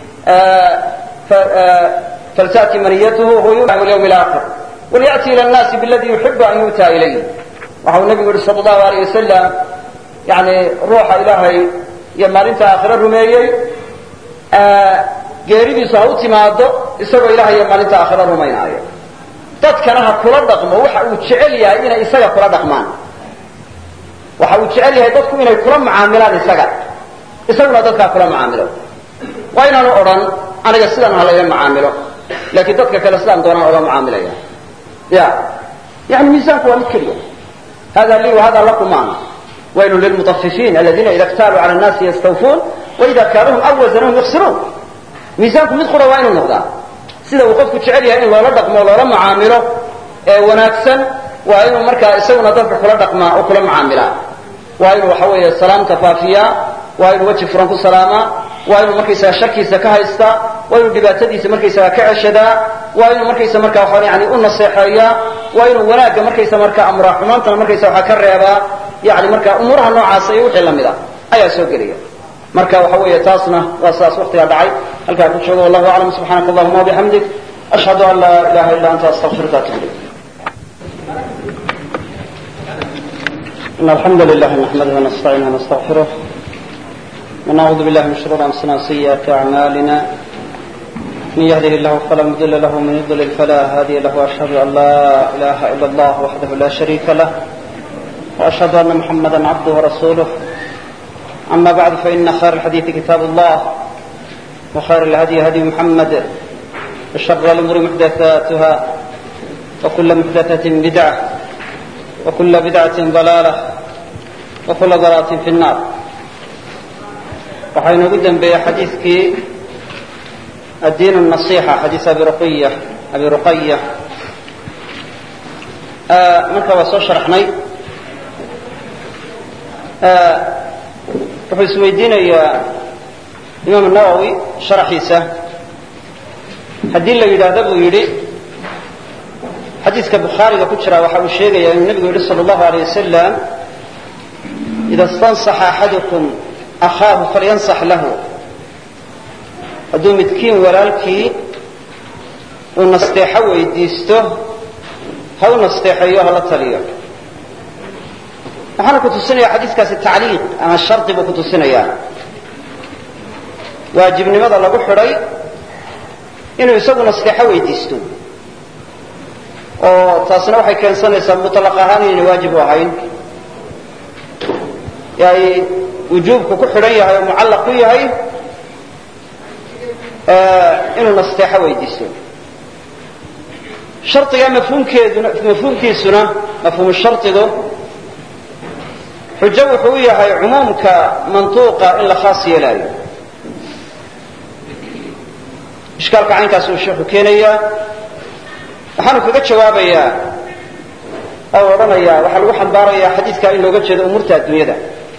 falta'ti maniyatuhu huwa yu'minu bilyawmi alaakhir walya'ti ila annaasi biladi yuhibbu an yu'ta ilayhi waxa uu nabigu yihi sala allahu alayh wasalam yani ruuxa ilaahay iyo maalinta aakhire rumeeyey geeridiisu ha u timaado isagoo ilahay iyo maalinta aakhire rumaynaayo dadkana ha kula dhaqmo waxa uu jecel yahay inay isaga kula dhaqmaan waxa uu jecel yahay dadku inay kula macaamilaan isaga isaguna dadkaa kula macaamilo waa inaanu odhan aniga sidan ha layla macaamilo laakiin dadka kale sidaan doonaan oga macaamilaya ya yani miisaanku waa mid keliya hada lii wahada lakum maana waylu lilmutafifiin aladiina ida ktaaluu cala annaasi yastawfuun waida kaaluhum aw wasanuhum yuksiruun miisaanku mid qura waa inuu noqdaa sida uu qofku jecel yahay in loola dhaqmo loola macaamilo ee wanaagsan waa inuu markaa isaguna dadka kula dhaqmaa oo kula macaamilaa waa inuu waxa weeye salaamta faafiyaa waa inuu weji furan ku salaamaa waa inuu markaysaga sharkiisa ka haystaa waa inuu dhibaatadiisa markaysaga ka ceshadaa waa inuu markaysa markaa waxaa yani u naseexeeyaa waa inuu wanaagga markaysa markaa amraa xumaantana markaysa waxaa ka reebaa yani markaa umuuraha noocaasa iyo wixii lamid a ayaa soo gelaya marka waxa weeye taasna waa sidaas waktigaa dhacay halkaa ku joogo wallahu aclam subxaanaka allahuma wabixamdik ashhadu an laa ilaha illa anta astaqfiruka atubu ilayk إن الحمد لله نحمده ونستعينه ونستغفره ونعوذ بالله من شرور أنفسنا وسيئات أعمالنا من يهده الله فلا مضل له ومن يضلل فلا هادي له وأشهد أن لا إله إلا الله وحده لا شريك له وأشهد أن محمدا عبده ورسوله أما بعد فإن خير الحديث كتاب الله وخير الهدي هدي محمد وشر الأمور محدثاتها وكل محدثة بدعة وكل بدعة ضلالة وكل ضلالة في النار وحين قدم بي حديثك الدين النصيحة حديث أبي رقية أبي رقية آه منك وصو شرحني آه wuxuu isweydiinayaa imaam nawowi sharaxiisa haddii la yidhaahdo buu yidhi xadiiska bukhaariga ku jira waxa uu sheegayaa inuu nebigu yidhi sala allahu alayh wasalam ida istansaxa axadukum akhaahu falyansax lahu hadduu midkiin walaalkii uu nasteexo weydiisto ha u nasteexeeyo hala taliyo waxaana ku tusinaya xadiiskaasi tacliiq ama shardi buu ku tusinayaa waajibnimada lagu xidhay inuu isagu nasteexo weydiisto oo taasina waxay keensanaysaa mutlaq ahaan inayna waajib u ahayn ay wujuubku ku xidhan yahay oo mucallaq ku yahay inuu nasteexo weydiisto shardiga mafhuumkeeduna mafhuumkiisuna mafhuum shardigu xujo wuxuu yahay cumuumka mantuuqa in la khaas yeelaayo ishkaalka caynkaas uu sheekhu keenayaa waxaanu kaga jawaabayaa oo odhanayaa waxaa lagu xambaarayaa xadiidka in looga jeedo umuurta adduunyada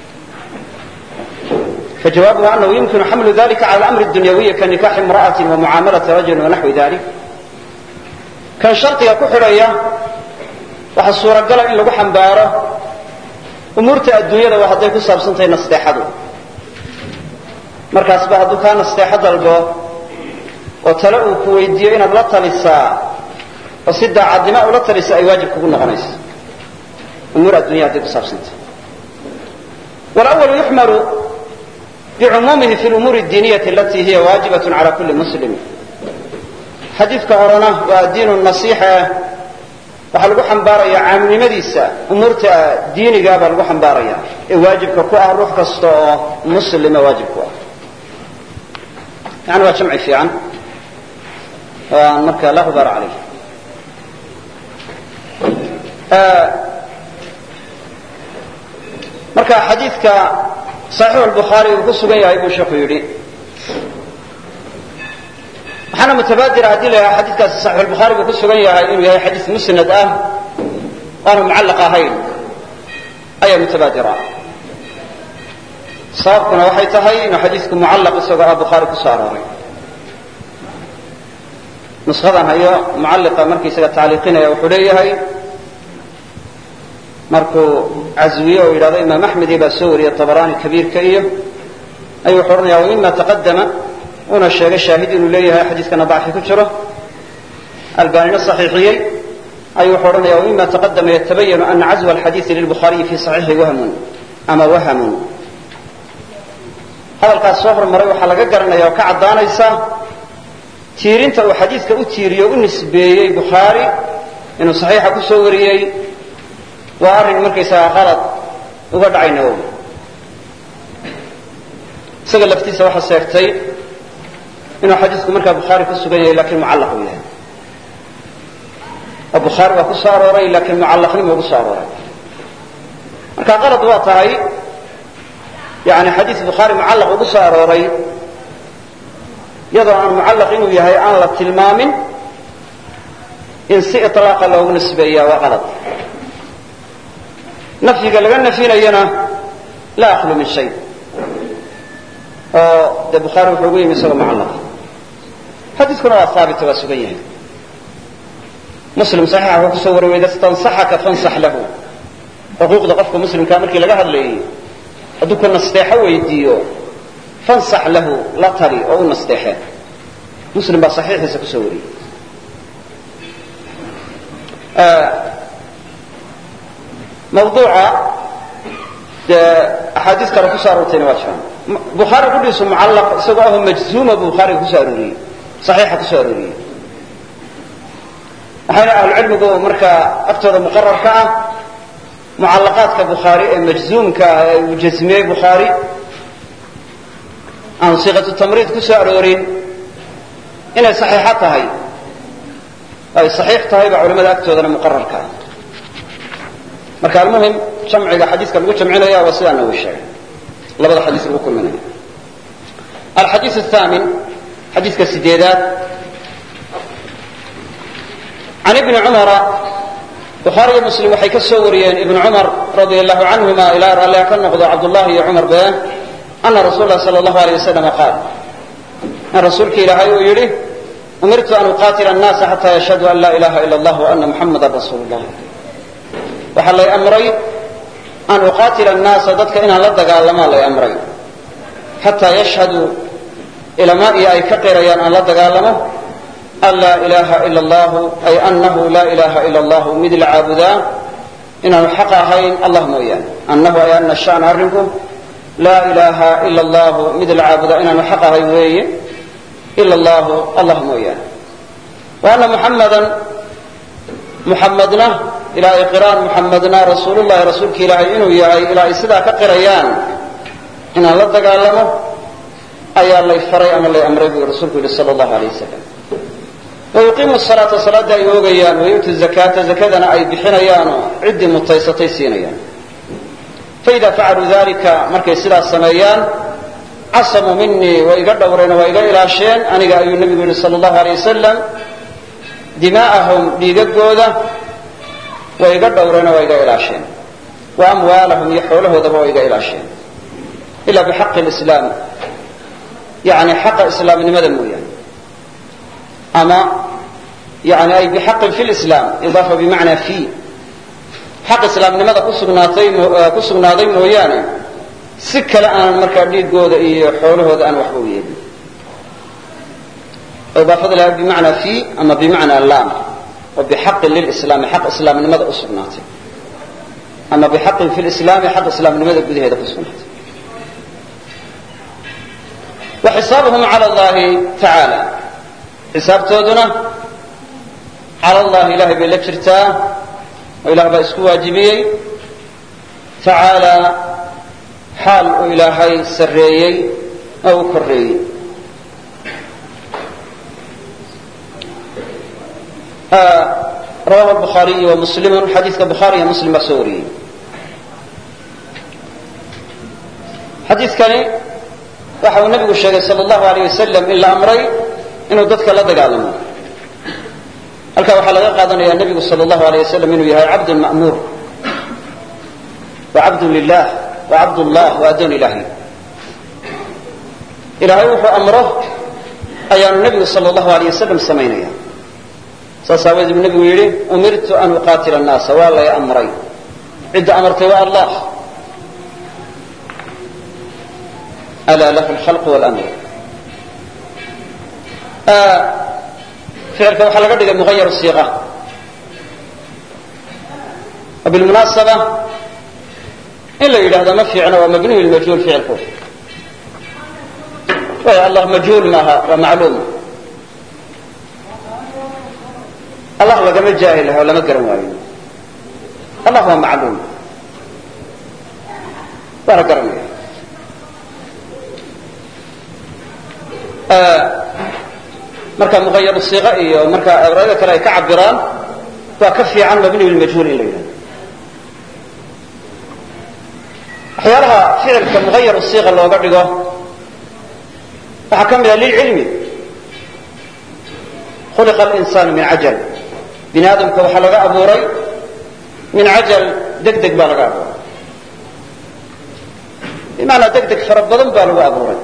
فجوابه أنه يمكن حمل ذلك على الأمر الدنيوي كنكاح امرأة ومعاملة رجل ونحو ذلك كان شرطي كحرية waxa suura gal in lagu xambaaro umurta adduunyada waxa ay ku saabsantay nasteexadu markaas ba haduu ka nasteexad dalbo oo talo uu ku weydiiyo inaad la talisaa oo si daacadnimo u la talisaa ay waajib kugu noqonayso umurta adduunyada ay ku saabsantay والأول يحمل بعمومه في الأمور الدينية التي هي واجبة على كل مسلم حديث كهرنا ودين النصيحة waxa lagu xambaaraya caamnimadiisa umurta diiniga baa lagu xambaaraya ee waajibka ku ah ruux kasta oo muslima waajib ku ah yani waa jamci fiican waa marka la hubar عليه marka xadiidka sahih al-bukhari uu ku sugan yahay buu sheekhu yiri waxaana mutabaadira hadii la xadiidkaas sahih al-bukhari uu ku sugan yahay inuu yahay xadiis musnad ah waana mucallaq ahayn ayaa mutabaadira sababkuna waxay tahay inuu xadiisku mucallaq isagoo ah bukhari ku soo arooray nusxadan hayo mucallaqa markii isaga taaliqinaya wuxuu leeyahay markuu azwiyo oo yiraahdo imaam ahmed ibn sawri at-tabarani kabiirka iyo ayuu xornaa oo imma taqaddama una sheegay shaahid inuu leeyahay xadiiskana baaxi ku jiro albaani saxiixiyay ayuu xornaa oo imma taqaddama yatabayanu anna azwa al-hadith lil-bukhari fi sahih wahmun ama wahmun hadalkaas soo hormaray waxa laga garanayaa ka cadaanaysa tiirinta uu xadiiska u tiiriyo u nisbeeyay bukhari inuu saxiixa ku soo wariyay waa arrin markaysaa qalad uga dhacayna oo isaga laftiisa waxa sheegtay inuu xadiisku markaa bukhari ku sugan yahay laakiin mucallaq uu yahay bukhari waa ku soo arooray laakiin mucallaqnimo ugu soo arooray marka qalad waa tahay yani xadiis bukhari mucallaq ugu soo arooray iyadoo aan mucallaq inuu yahay aan la tilmaamin in si iطlaaqa loogu nisbeeyaa waa qalad nafyiga laga nafinayana la akhlu min shay oo de bukhari wuxuu ugu yimi isagoo mucallaq xadiiskuna waa saabit waa sugan yahay muslim saxiixa wuxuu kusoo wariyay istansaxaka fansax lahu xuquuqda qofka muslimka markii laga hadlayay hadduu ku nasteexo weydiiyo fansax lahu la tali oo u nasteexe muslim baa saxiixiisa kusoo wariyay موضوع أحاديث كانوا كسارتين واجهان بخاري كل اسم معلق سواء مجزوم بخاري كساروري صحيح كساروري أحيانا أهل العلم قالوا مركا أكثر مقرر كا معلقات كبخاري مجزوم كجزمي بخاري عن صيغة التمريض كساروري إن صحيحتها هي أي صحيح طيب علماء أكثر مقرر كا marka almuhim jamciga xadiiska lagu jamcinaya waa sidaan uu sheegay labada xadiis lagu kulminay الحديث الثامن حديث كسيدات عن ابن عمر بخاري ومسلم وحي كسوريين ابن عمر رضي الله عنهما إلى رأى كان نقضى عبد الله يا عمر بان أن رسول الله صلى الله عليه وسلم قال أن رسولك إلى عيو يريه أمرت أن أقاتل الناس حتى يشهدوا أن لا إله إلا الله وأن محمد رسول الله وحل أمري أن أقاتل الناس ضدك إن لا دقالما لي أمري حتى يشهدوا إلى ما أي كقريان أن لا دقالما أن لا إله إلا الله أي أنه لا إله إلا الله مثل عابدان إنه حقا هين الله مويان أنه أي أن الشأن أرنكم لا إله إلا الله مثل عابدان إنه حقا هين إلا الله الله مويان وأن محمدا محمدنا إلى إقرار محمدنا رسول الله رسولك إلى إنه يعي إلى إسدا كقريان إن الله دقالما أي الله يفري أم الله أمره رسولك صلى الله عليه وسلم ويقيم الصلاة صلاة أي أوغيان ويؤتي الزكاة زكاة أي بحنيان عد متيستي سينيان فإذا فعلوا ذلك مركي سلا السميان عصموا مني وإيقا دورين وإيقا إلاشين أنيقا أيها النبي صلى الله عليه وسلم دماءهم ليققوذة وإيقا دورين وإيقا إلاشين وأموالهم يحوله ذبوا وإيقا إلاشين إلا بحق الإسلام يعني حق إسلام لماذا مويان أما يعني أي بحق في الإسلام إضافة بمعنى في حق إسلام لماذا كسرنا ضي مويان سكة الآن مركب لي جود إيه حوله ذا أن وحويه إضافة لها بمعنى في أما بمعنى اللام وبحق للإسلام حق إسلام لماذا أسرناته أما بحق في الإسلام حق إسلام لماذا بدي هذا أسرناته وحسابهم على الله تعالى حساب تودنا على الله إله باللجرتا وإله بأسكو واجبي تعالى حال إلهي سريي أو كري آه رواه البخاري ومسلم حديث البخاري ومسلم سوري حديث كان وحاو النبي الشيخ صلى الله عليه وسلم إلا أمري إنه ضدك لا دقالما halka waxa laga qaadanaya nabiga sallallahu alayhi wasallam inuu yahay abd al-ma'mur wa abd lillah wa abd Allah wa adun ilahi ilahi wuxuu amro ayaan nabiga sallallahu alayhi wasallam sameeynaya saasaawada nabigu yiri umirtu an uqatila an-nas wa la amray idda amartay wa Allah ala lahu al-khalq wal amr فعلك وحلقة دقى مغير الصيغة وبالمناسبة إلا إذا هذا ما فعنا ومبني المجهول فعلكم ويا الله مجهول ما ومعلوم الله هو قم الجاهل ولا مقرم وعلم الله هو معلوم ولا قرم آه marka mughayir as-sigha iyo marka awraada kale ay ka cabiraan waa ka fiican mabni bil majhul ilayna waxyaalaha ficilka mughayir as-sigha looga dhigo waxa kamid ah ilmi khuliqa al-insanu min ajal binaadamka waxa laga abuuray min ajal degdeg baa laga abuuray bimaana degdeg fara badan baa lagu abuuray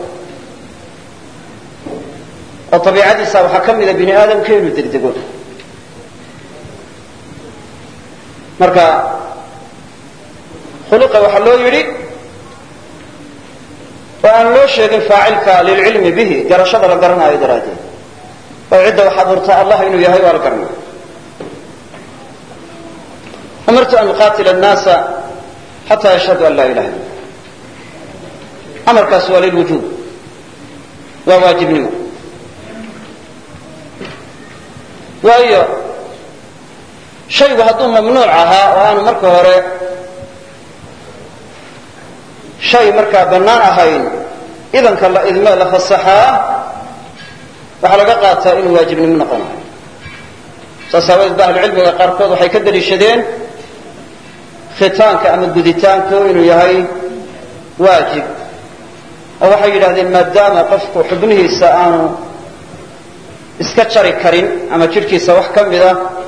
وطبيعتي سوى حكمنا بني آدم كيلو دقدقون مركا خلق وحلو يري وأن لو شيء فاعلك للعلم به جرى شبر قرنا إدراجه وعد وحضرت الله إنه يهي والقرن أمرت أن أقاتل الناس حتى يشهدوا أن لا إله إلا الله أمر كسوى للوجوب وواجب نمو waayo shaygu hadduu mamnuuc ahaa oo aanu marka hore shay markaa bannaan ahayn idanka la idmo la fasaxaa waxaa laga qaataa inuu waajibnimo noqonayo saas aawadeed ba ahlucilmiga qaarkood waxay ka daliishadeen khitaanka ama guditaanku inuu yahay waajib oo waxay yidhahdeen maadaama qofku xubnihiisa aanu iska jari karin ama jirkiisa wax kamida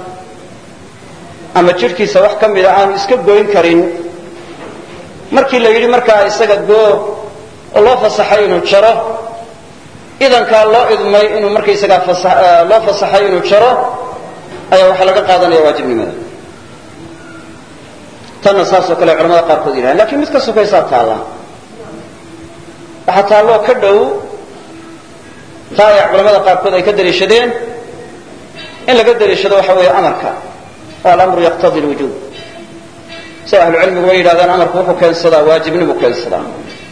ama jirkiisa wax kamida aan iska goyn karin markii la yiri marka isaga goo oo loo fasaxay inuu jaro idan ka loo idmay inuu marka isaga fasax loo fasaxay inuu jaro ayaa waxa laga qaadanaya waajibnimada tan asaas oo kale culimada qaar kood yiraahdeen laakiin mid ka sokaysa taala waxa taalo ka dhow طايع علماء قاركود ay ka daliishadeen in laga daliishado waxa weeye amarka al-amru yaqtadi al-wujub sahlu ilmi way yiraahdaan amarku wuxuu keensadaa waajibnimo keensadaa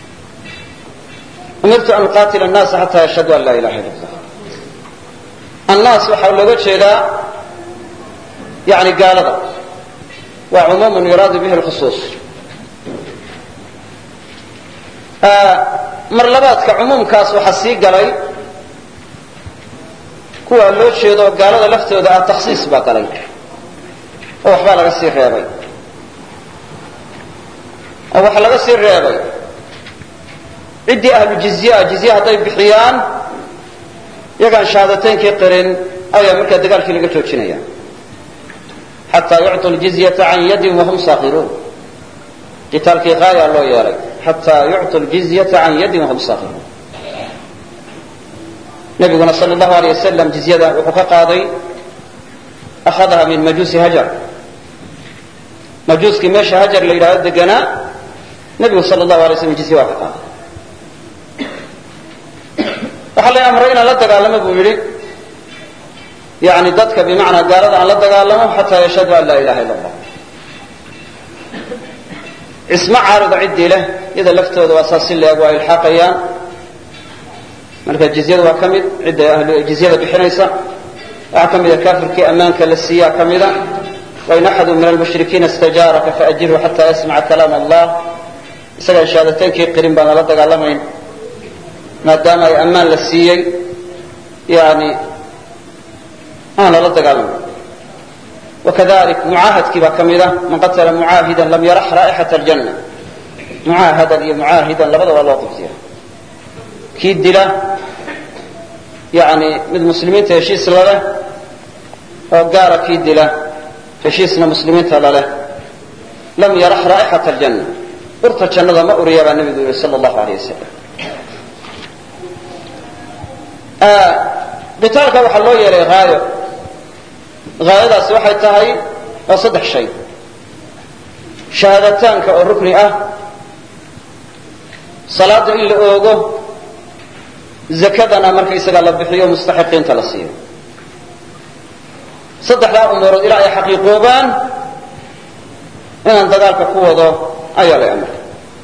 umirtu an qatila an-nas hatta yashhadu an la ilaha illa allah an-nas waxa looga jeedaa yani gaalada wa umuman yurad bihi al-khusus mar labaadka umumkaas waxa sii galay kuwa loo jeedo gaalada laftooda ah takhsiis baa galay oo waxbaa laga sii reebay oo waxa laga sii reebay ciddii ahlu jizya jizya hadday bixiyaan yagaan shahaadateynki qirin ayaa markaa dagaalkii laga joojinaya xataa yucطu ljizyata can yadin wahum saakiruun qitaalkii gaaya loo yeelay xataa yucطu ljizyata can yadin wahum saakiruun nabiguna sal اllahu alيyه wasalam jizyada wuxuu ka qaaday akhadaha min majuusi hajar majuuskii meesha hajar la yidhahdo deganaa nebigu sal اllahu alay slam jizya waa ka qaaday waxaa la amray inaan la dagaalamo buu yidhi yani dadka bimacnaa gaalada aan la dagaalamo xataa yashhadu an laa ilaha illa allah cismo caarida ciddii leh iyada laftooda waa saas si leeg waa ilxaaqayaan marka jizyada waa ka mid cidda ahlu jizyada bixinaysa waxaa ka mida kaafirkii ammaanka la siiyaa ka mida wain axadu min almushrikiina istajaaraka faajirhu xataa yasmaca kalaam allah isagaan shahaadatenkii qirin baan nala dagaalamayn maadaama ay ammaan la siiyey yani aan lala dagaalamayn wakadalik mucaahadkii baa ka mida man qatala mucaahidan lam yarax raa'ixata aljanna mucaahadan iyo mucaahidan labada waa loo qibtiya kii dila yani mid muslimiinta heshiis laleh oo gaara kii dila heshiisna muslimiinta laleh lam yarax raa'ixata aljanna urta jannada ma uriya baa nabigu yihi sal allahu aleyh wasalam qitaalka waxaa loo yeelay haayo haayadaasi waxay tahay waa saddex shay shahaadataanka oo rukni ah salaada in la oogo zakadana markaysagaa la bixiyo mustaxiqiinta la siiyo saddexdaa umuurood ilaa ay xaqiiqoobaan inaan dagaalka ku wado ayaa lay amray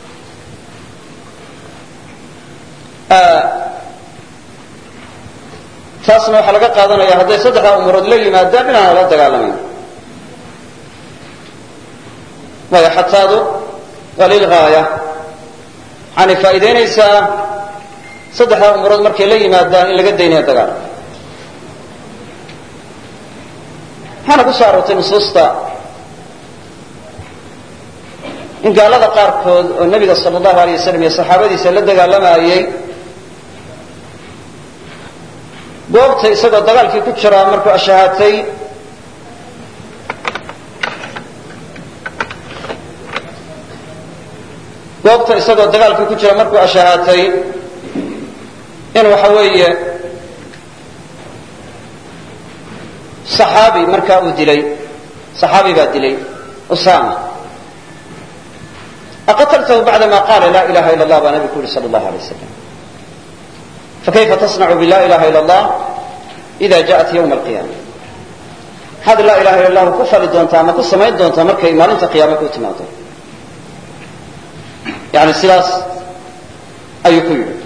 taasna waxaa laga qaadanaya hadday saddexdaa umuurood la yimaadaan inaan la dagaalamayn waayo xataadu waa lilgaaya waxaanay faa'iidaynaysaa saddexdaa umuurood markay la yimaadaan in laga daynayo dagaal waxaana ku soo aroortay nusuusta in gaalada qaarkood oo nebiga sal allahu alay wasalam iyo saxaabadiisa la dagaalamayey goobta isagoo dagaalkii ku jiraa markuu ashahaatay goobta isagoo dagaalkii ku jira markuu ashahaatay in waxa weeye صaxaabi markaa uu dilay صaxaabi baa dilay usama aqatltahu bacdama qaala la ilaha ila اllah baa nabigu ku yihi sal اllahu alay wasalam fakayfa tasnacu bila ilaha ila اllah ida jaءat ywma alqiyama maxaad laa ilaha ila llahu ku fali doontaa ama ku samayn doontaa markay maalinta qiyaame ku timaado yani sidaas ayuu ku yidhi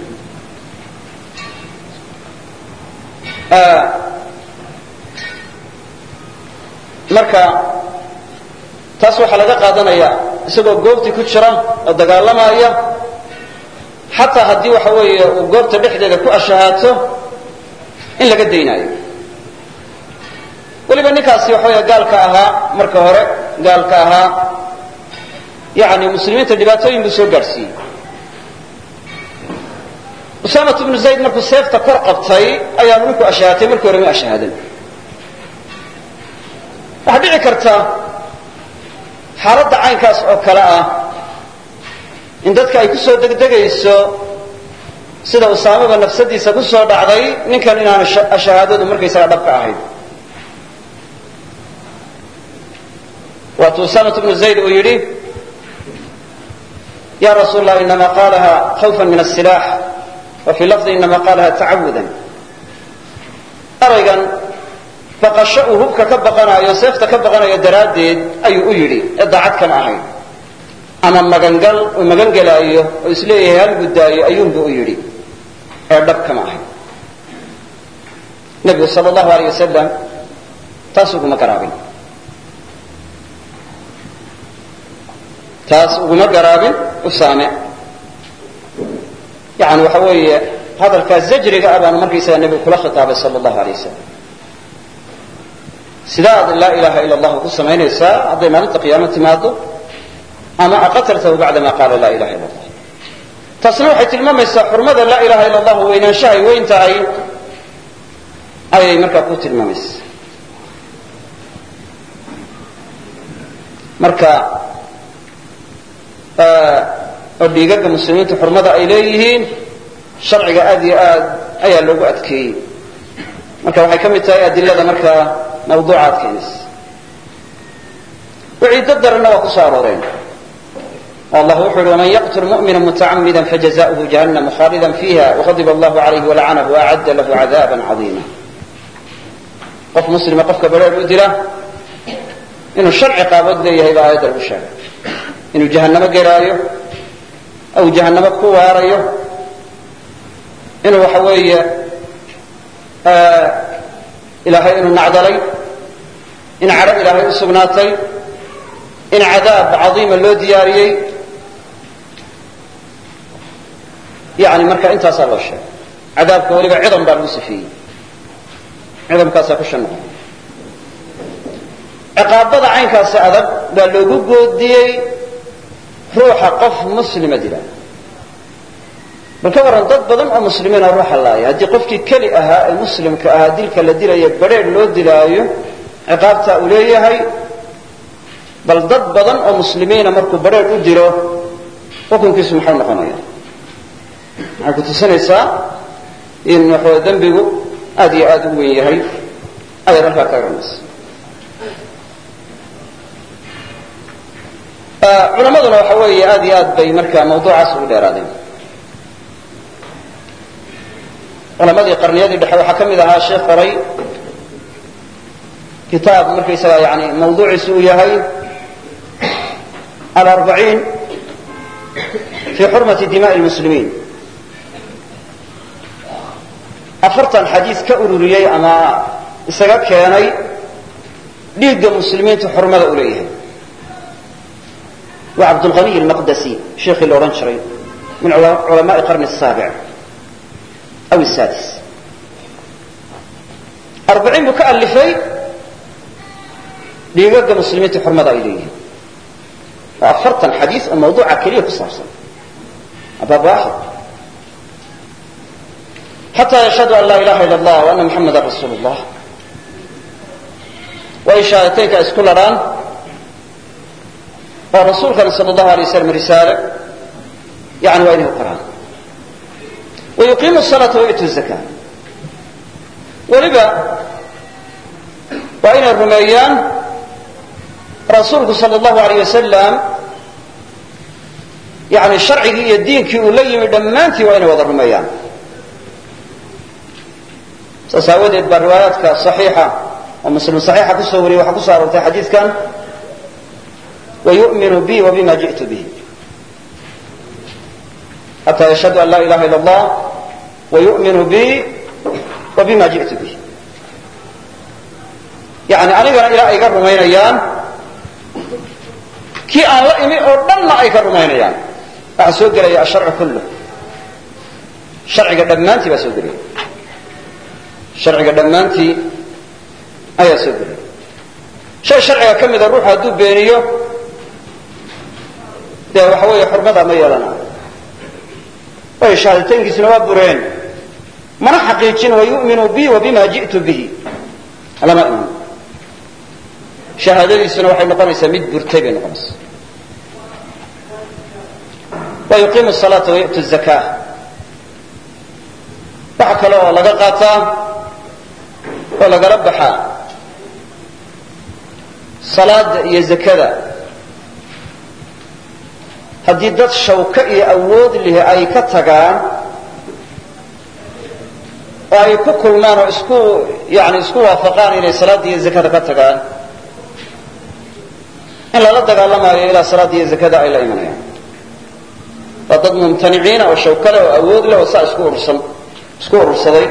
marka taas waxaa laga qaadanaya isagoo goobtii ku jira oo dagaalamaya xataa haddii waxa weeye uu goobta dhexdeeda ku ashahaato in laga daynaayo weliba ninkaasi waxa weeye gaalka ahaa marka hore gaalka ahaa yani muslimiinta dhibaatooyin buu soo gaadhsiiyey usamat bnu zayd markuu seefta kor qabtay ayaanu ninku ashahaatay markii hore ma ashahaadan waxaa dhici karta xaaladda caynkaas oo kale ah in dadka ay ku soo degdegayso sida usaamaba nafsadiisa ku soo dhacday ninkan inaanu shahaadadu markaysaga dhabka ahayn waatuu usamat bnu zayd uu yidhi ya rasuul allah inama qaalaha khawfan min asilax wa fii lafdi inama qaalaha tacawudan eraygan baqasho uu hubka ka baqanayo seefta ka baqanayo daraaddeed ayuu u yidhi ee daacad kama ahayn ama magangal uu magangelaayo oo isleeyahay hal guddaayo ayuunbuu u yidhi ee dhab kama ahayn nebigu sal allahu aleyh wasalam taas uguma garaabin taas uguma garaabin usaame yani waxa weeye hadalkaa zajriga ah baanu markaysaga nebigu kula khitaabay sal allahu aleyh wasalam sidaad laa ilaha ila allahu ku samaynaysaa hadday maalinta qiyaamo timaado ama aqatartahu bacdama qaala laa ilaha illa allah taasna waxay tilmaamaysaa xurmada laa ilaha illa allahu weynaanshahay weyn tahay ayay markaa ku tilmaamaysaa marka oo dhiigaga muslimiinta xurmada ay leeyihiin sharciga aad iyo aad ayaa loogu adkeeyey marka waxay ka mid tahay adilada markaa mawduucaad keenaysa wixii dad daranna waa ku soo arooreen allah wuxuu yihi waman yaqtul mu'mina mutacamida fajazauhu jahannamu khaalidan fiiha waqadiba allahu calayhi walacanahu waacadda lahu cadaaban cadiima qof muslima qofka badheer u dila inuu sharci qaabood leeyahay baa aayadda lagu sheegay inuu jahannamo gelaayo aw jahannamo ku waarayo inuu waxa weeye ilaahay inuu nacdalay in cadho ilaahay u sugnaatay in cadaab cadiima loo diyaariyey yani marka intaasaa loo sheegay cadaabka weliba cidam baa lagu sifeeyey cidamkaasaa ku shan noqon ciqaabada caynkaasi adag baa loogu goodiyey ruuxa qof muslima dila bal ka warran dad badan oo muslimiina ruuxa laaya haddii qofkii keli ahaa ee muslimka ahaa dilka la dilaya badheer loo dilaayo ciqaabtaa uu leeyahay bal dad badan oo muslimiina markuu badheer u dilo xukunkiisu muxuu noqonaya waxay ku tusinaysaa in waxawa dembigu aad iyo aad u weyn yahay ayaad halkaa ka garanaysa culamaduna waxa weeye aad iyo aad bay markaa mawduucaas ugu dheeraadeen culamadii qarniyadii dhexe waxaa ka mid ahaa sheekh qoray kitaab markaysaga yani mawduuciisu uu yahay alarbaciin fi xurmati dimaءi lmuslimiin afartan xadiis ka ururiyey ama isaga keenay dhiigga muslimiintu xurmada u leeyahay waa cabdulghaniy almaqdasi sheekhii la odhan jiray min culamaai qarni الsaabic aw الsadis arbaciin buu ka alifay dhiigaga muslimiinta xurmada ay leeyihiin waa afartan xadiis oo mawduuca keliya ku saabsan abaab waaxid xataa yashhadu an laa ilaha ila allah wa ana muxamada rasuulu اllah way shahaadateynka isku ladhaan oo rasuulkana sal allahu alay waslam risaale yani waa inay u qoraan wayuqiimu الsalaaةa wayu'tu الzaka weliba waa inay rumeeyaan rasuulku sal allahu alayh wasalam yani sharcigii iyo diinkii uu la yimi dhammaantii waa inay wada rumeeyaan saas aawadeed baa riwaayaadka صaxiixa oo muslim صaxiixa kusoo wariyey waxaa kusoo aroortay xadiidkan ويؤمن بي وبما جئت به حتى يشهد أن لا إله إلا الله ويؤمن بي وبما جئت به يعني anigana ilaa ay ga rumaynayaan kii aan la imi oo dhanna ay ka rumaynayaan waxaa soo gelaya الشharcu kulh harciga dhammaantii baa soo gelaya harciga dhammaantii ayaa soo gelaya shay sharciga ka mida ruuxu hadduu beeniyo dee waxa weeye xurmada ma yeelanayo way shahaadateynkiisuna waa bureen mana xaqiijin wayu'minu bi wabima ji'tu bihi lama iman shahaadadiisuna waxay noqonaysaa mid burtay bay noqonaysaa wayuqiimu الsalaata wayu'tu الzaka waxa kale oo laga qaataa oo lagala baxaa salaada iyo zakada haddii dad shawko iyo awood leh ay ka tagaan oo ay ku kulmaan oo isku yani isku waafaqaan inay salaada iyo zakada ka tagaan in lala dagaalamayo ilaa salaada iyo zakada ay la imanayaan waa dad mumtaniciina oo shawko leh oo awood leh oo saa isku urursan isku urursaday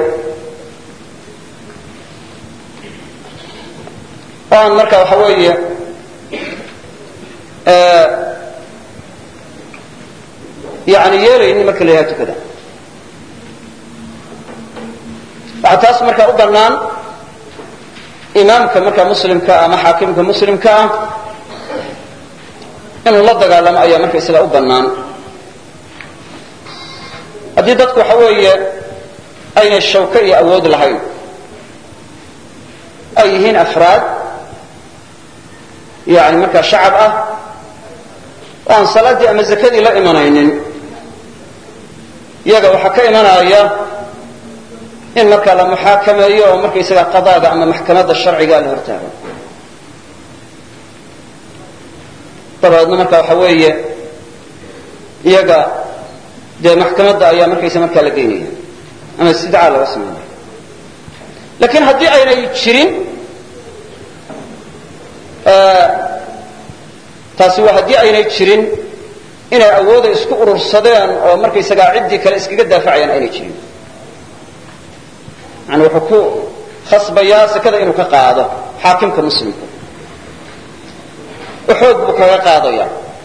oo aan marka waxa weeye yani yeelaynin marka la yaha tukada waxaa taas markaa u bannaan imaamka markaa muslimka ama xaakimka muslimka ah inuu la dagaalamo ayaa markaysaga u bannaan haddii dadku waxa weeye aynay shawko iyo awood lahayn ay yihiin afraad yani markaa shacab ah oo aan salaaddii ama zakadii la imanaynin iyaga waxaa ka imanaya in markaa la muxaakameeyo oo markaysaga qadaaga ama maxkamadda sharciga la hortaago dabadeedna marka waxa weeye iyaga dee maxkamadda ayaa markaysa markaa la geynaya ama istidcaa laga sameynaya lakiin haddii aynay jirin taasi waa haddii aynay jirin inay awooda isku urursadeen oo markaysagaa ciddii kale iskaga daafacayaan aynay jirin yani wuxuu ku khasbayaa sekada inuu ka qaado xaakimka muslimka xoog buu kaga qaadaya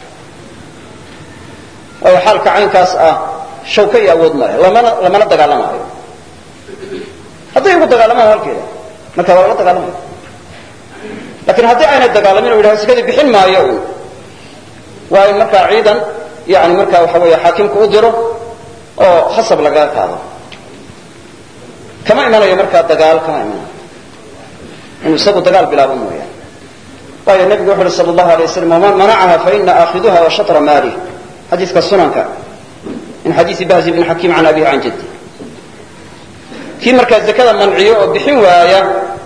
waayo xaalka caynkaas ah shawka iyo awood male lamana lamana dagaalamaayo hadday ugu dagaalamaan halkeeda marka waa la dagaalamaya lakiin haddii aynay dagaalamin o yidhahdo sekadii bixin maayo un waa in markaa ciidan yani markaa waxa weeye xaakimka u diro oo khasab lagaga qaado kama imanayo markaa dagaal kama imanayo inuu isagu dagaal bilaabo mooyaane waayo nebigu wuxu uhi sal allahu alay waslam waman manacaha faina aakhiduha wa shatra maalih xadiidka sunanka min xadiisi bahzi bni xakiim can abihi can jaddi kii markaa zakada manciyo oo bixin waaya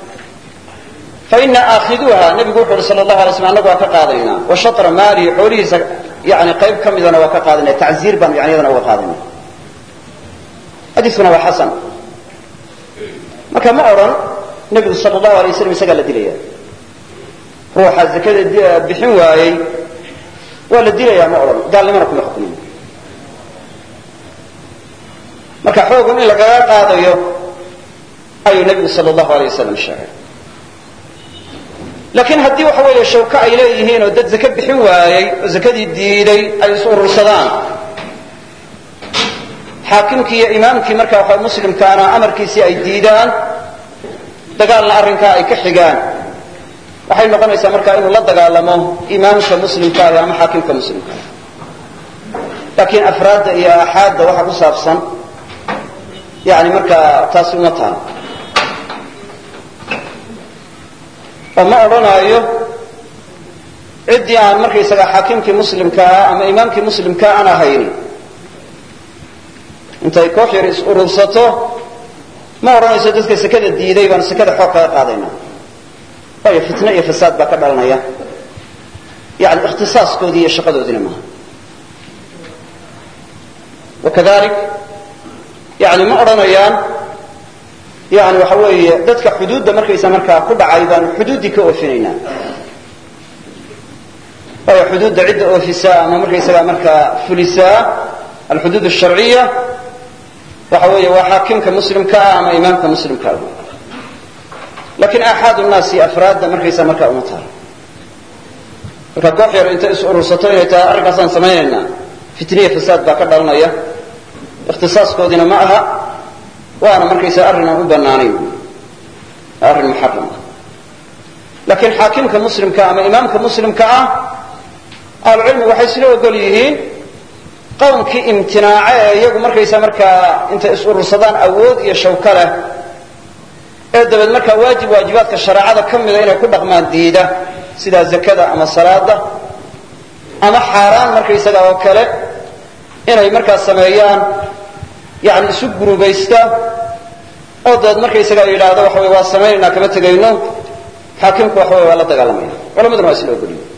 faina aakhiduha nebigu wuxu uhi sal allahu alay slam annagu waa ka qaadaynaa wa shatra maalihi xoolihiisa yani qayb ka midana waa ka qaadanaya tacziir baan yani iyadana uga qaadanaya xadiiskuna waa xasan marka ma odhan nebigu sal allahu alay waslam isagaa la dilaya ruuxa zakada bixin waayey waa la dilayaa ma odhan gaalnimana kuma xukumin marka xoogun in lagaga qaadayo ayuu nebigu sal allahu alay wasalam sheegay laakiin haddii waxa weeye shawko ay leeyihiin oo dad zake bixin waayey oo zakadii diiday ay is urursadaan xaakimkii iyo imaamkii marka waxa muslimkaana amarkiisii ay diidaan dagaalna arrinkaa ay ka xigaan waxay noqonaysaa marka inuu la dagaalamo imaamka muslimkaahi ama xaakimka muslimkaahi laakiin afraadda iyo aaxaadda waxa ku saabsan yani markaa taasi uma taano oo ma odhanaayo ciddii aan markaysaga xaakimkii muslimkaa ama imaamkii muslimkaa aan ahayn intay koox yar is urursato ma odhanayso dadka sekada diiday baan sekada xoog kaga qaadayna waayo fitne iyo fasaad baa ka dhalanaya yani ikhtisaaskoodii iyo shaqadoodina maaha wakadalik yani ma odhanayaan yani waxa weeye dadka xuduudda markaysa markaa ku dhacay baanu xuduuddii ka oofinaynaa waayo xuduudda cidda oofisaa ama markaysagaa markaa fulisaa alxuduud asharciya waxa weeye waa xaakimka muslimka ah ama imaamka muslimka ah lakiin aaxaad nnaas iyo afraadda markaysa markaa uma taalo marka koox yar intay is urursato inay tahay arrinkaasaan samaynaynaa fitniya fasaad baa ka dhalanaya ikhtisaaskoodina ma aha waana markaysa arrin aan u bannaanayn arrin muxaram ah laakiin xaakimka muslimka ama imaamka muslimka ah ahlucilmi waxay isla ogol yihiin qowmkii imtinaace ee iyagu markaysa markaa intay is urursadaan awood iyo shawko leh ee dabeed markaa waajib waajibaadka shareecada ka mida inay ku dhaqmaan diida sida zakada ama salaada ama xaaraan markaysaga oo kale inay markaa sameeyaan yani isu gurubaysta oo dabeed markaysaga yidhaahdo waxa wey waa samaynaynaa kama tegayno xaakimku waxa wey waa la dagaalamaya culamaduna waa isla ogoliyin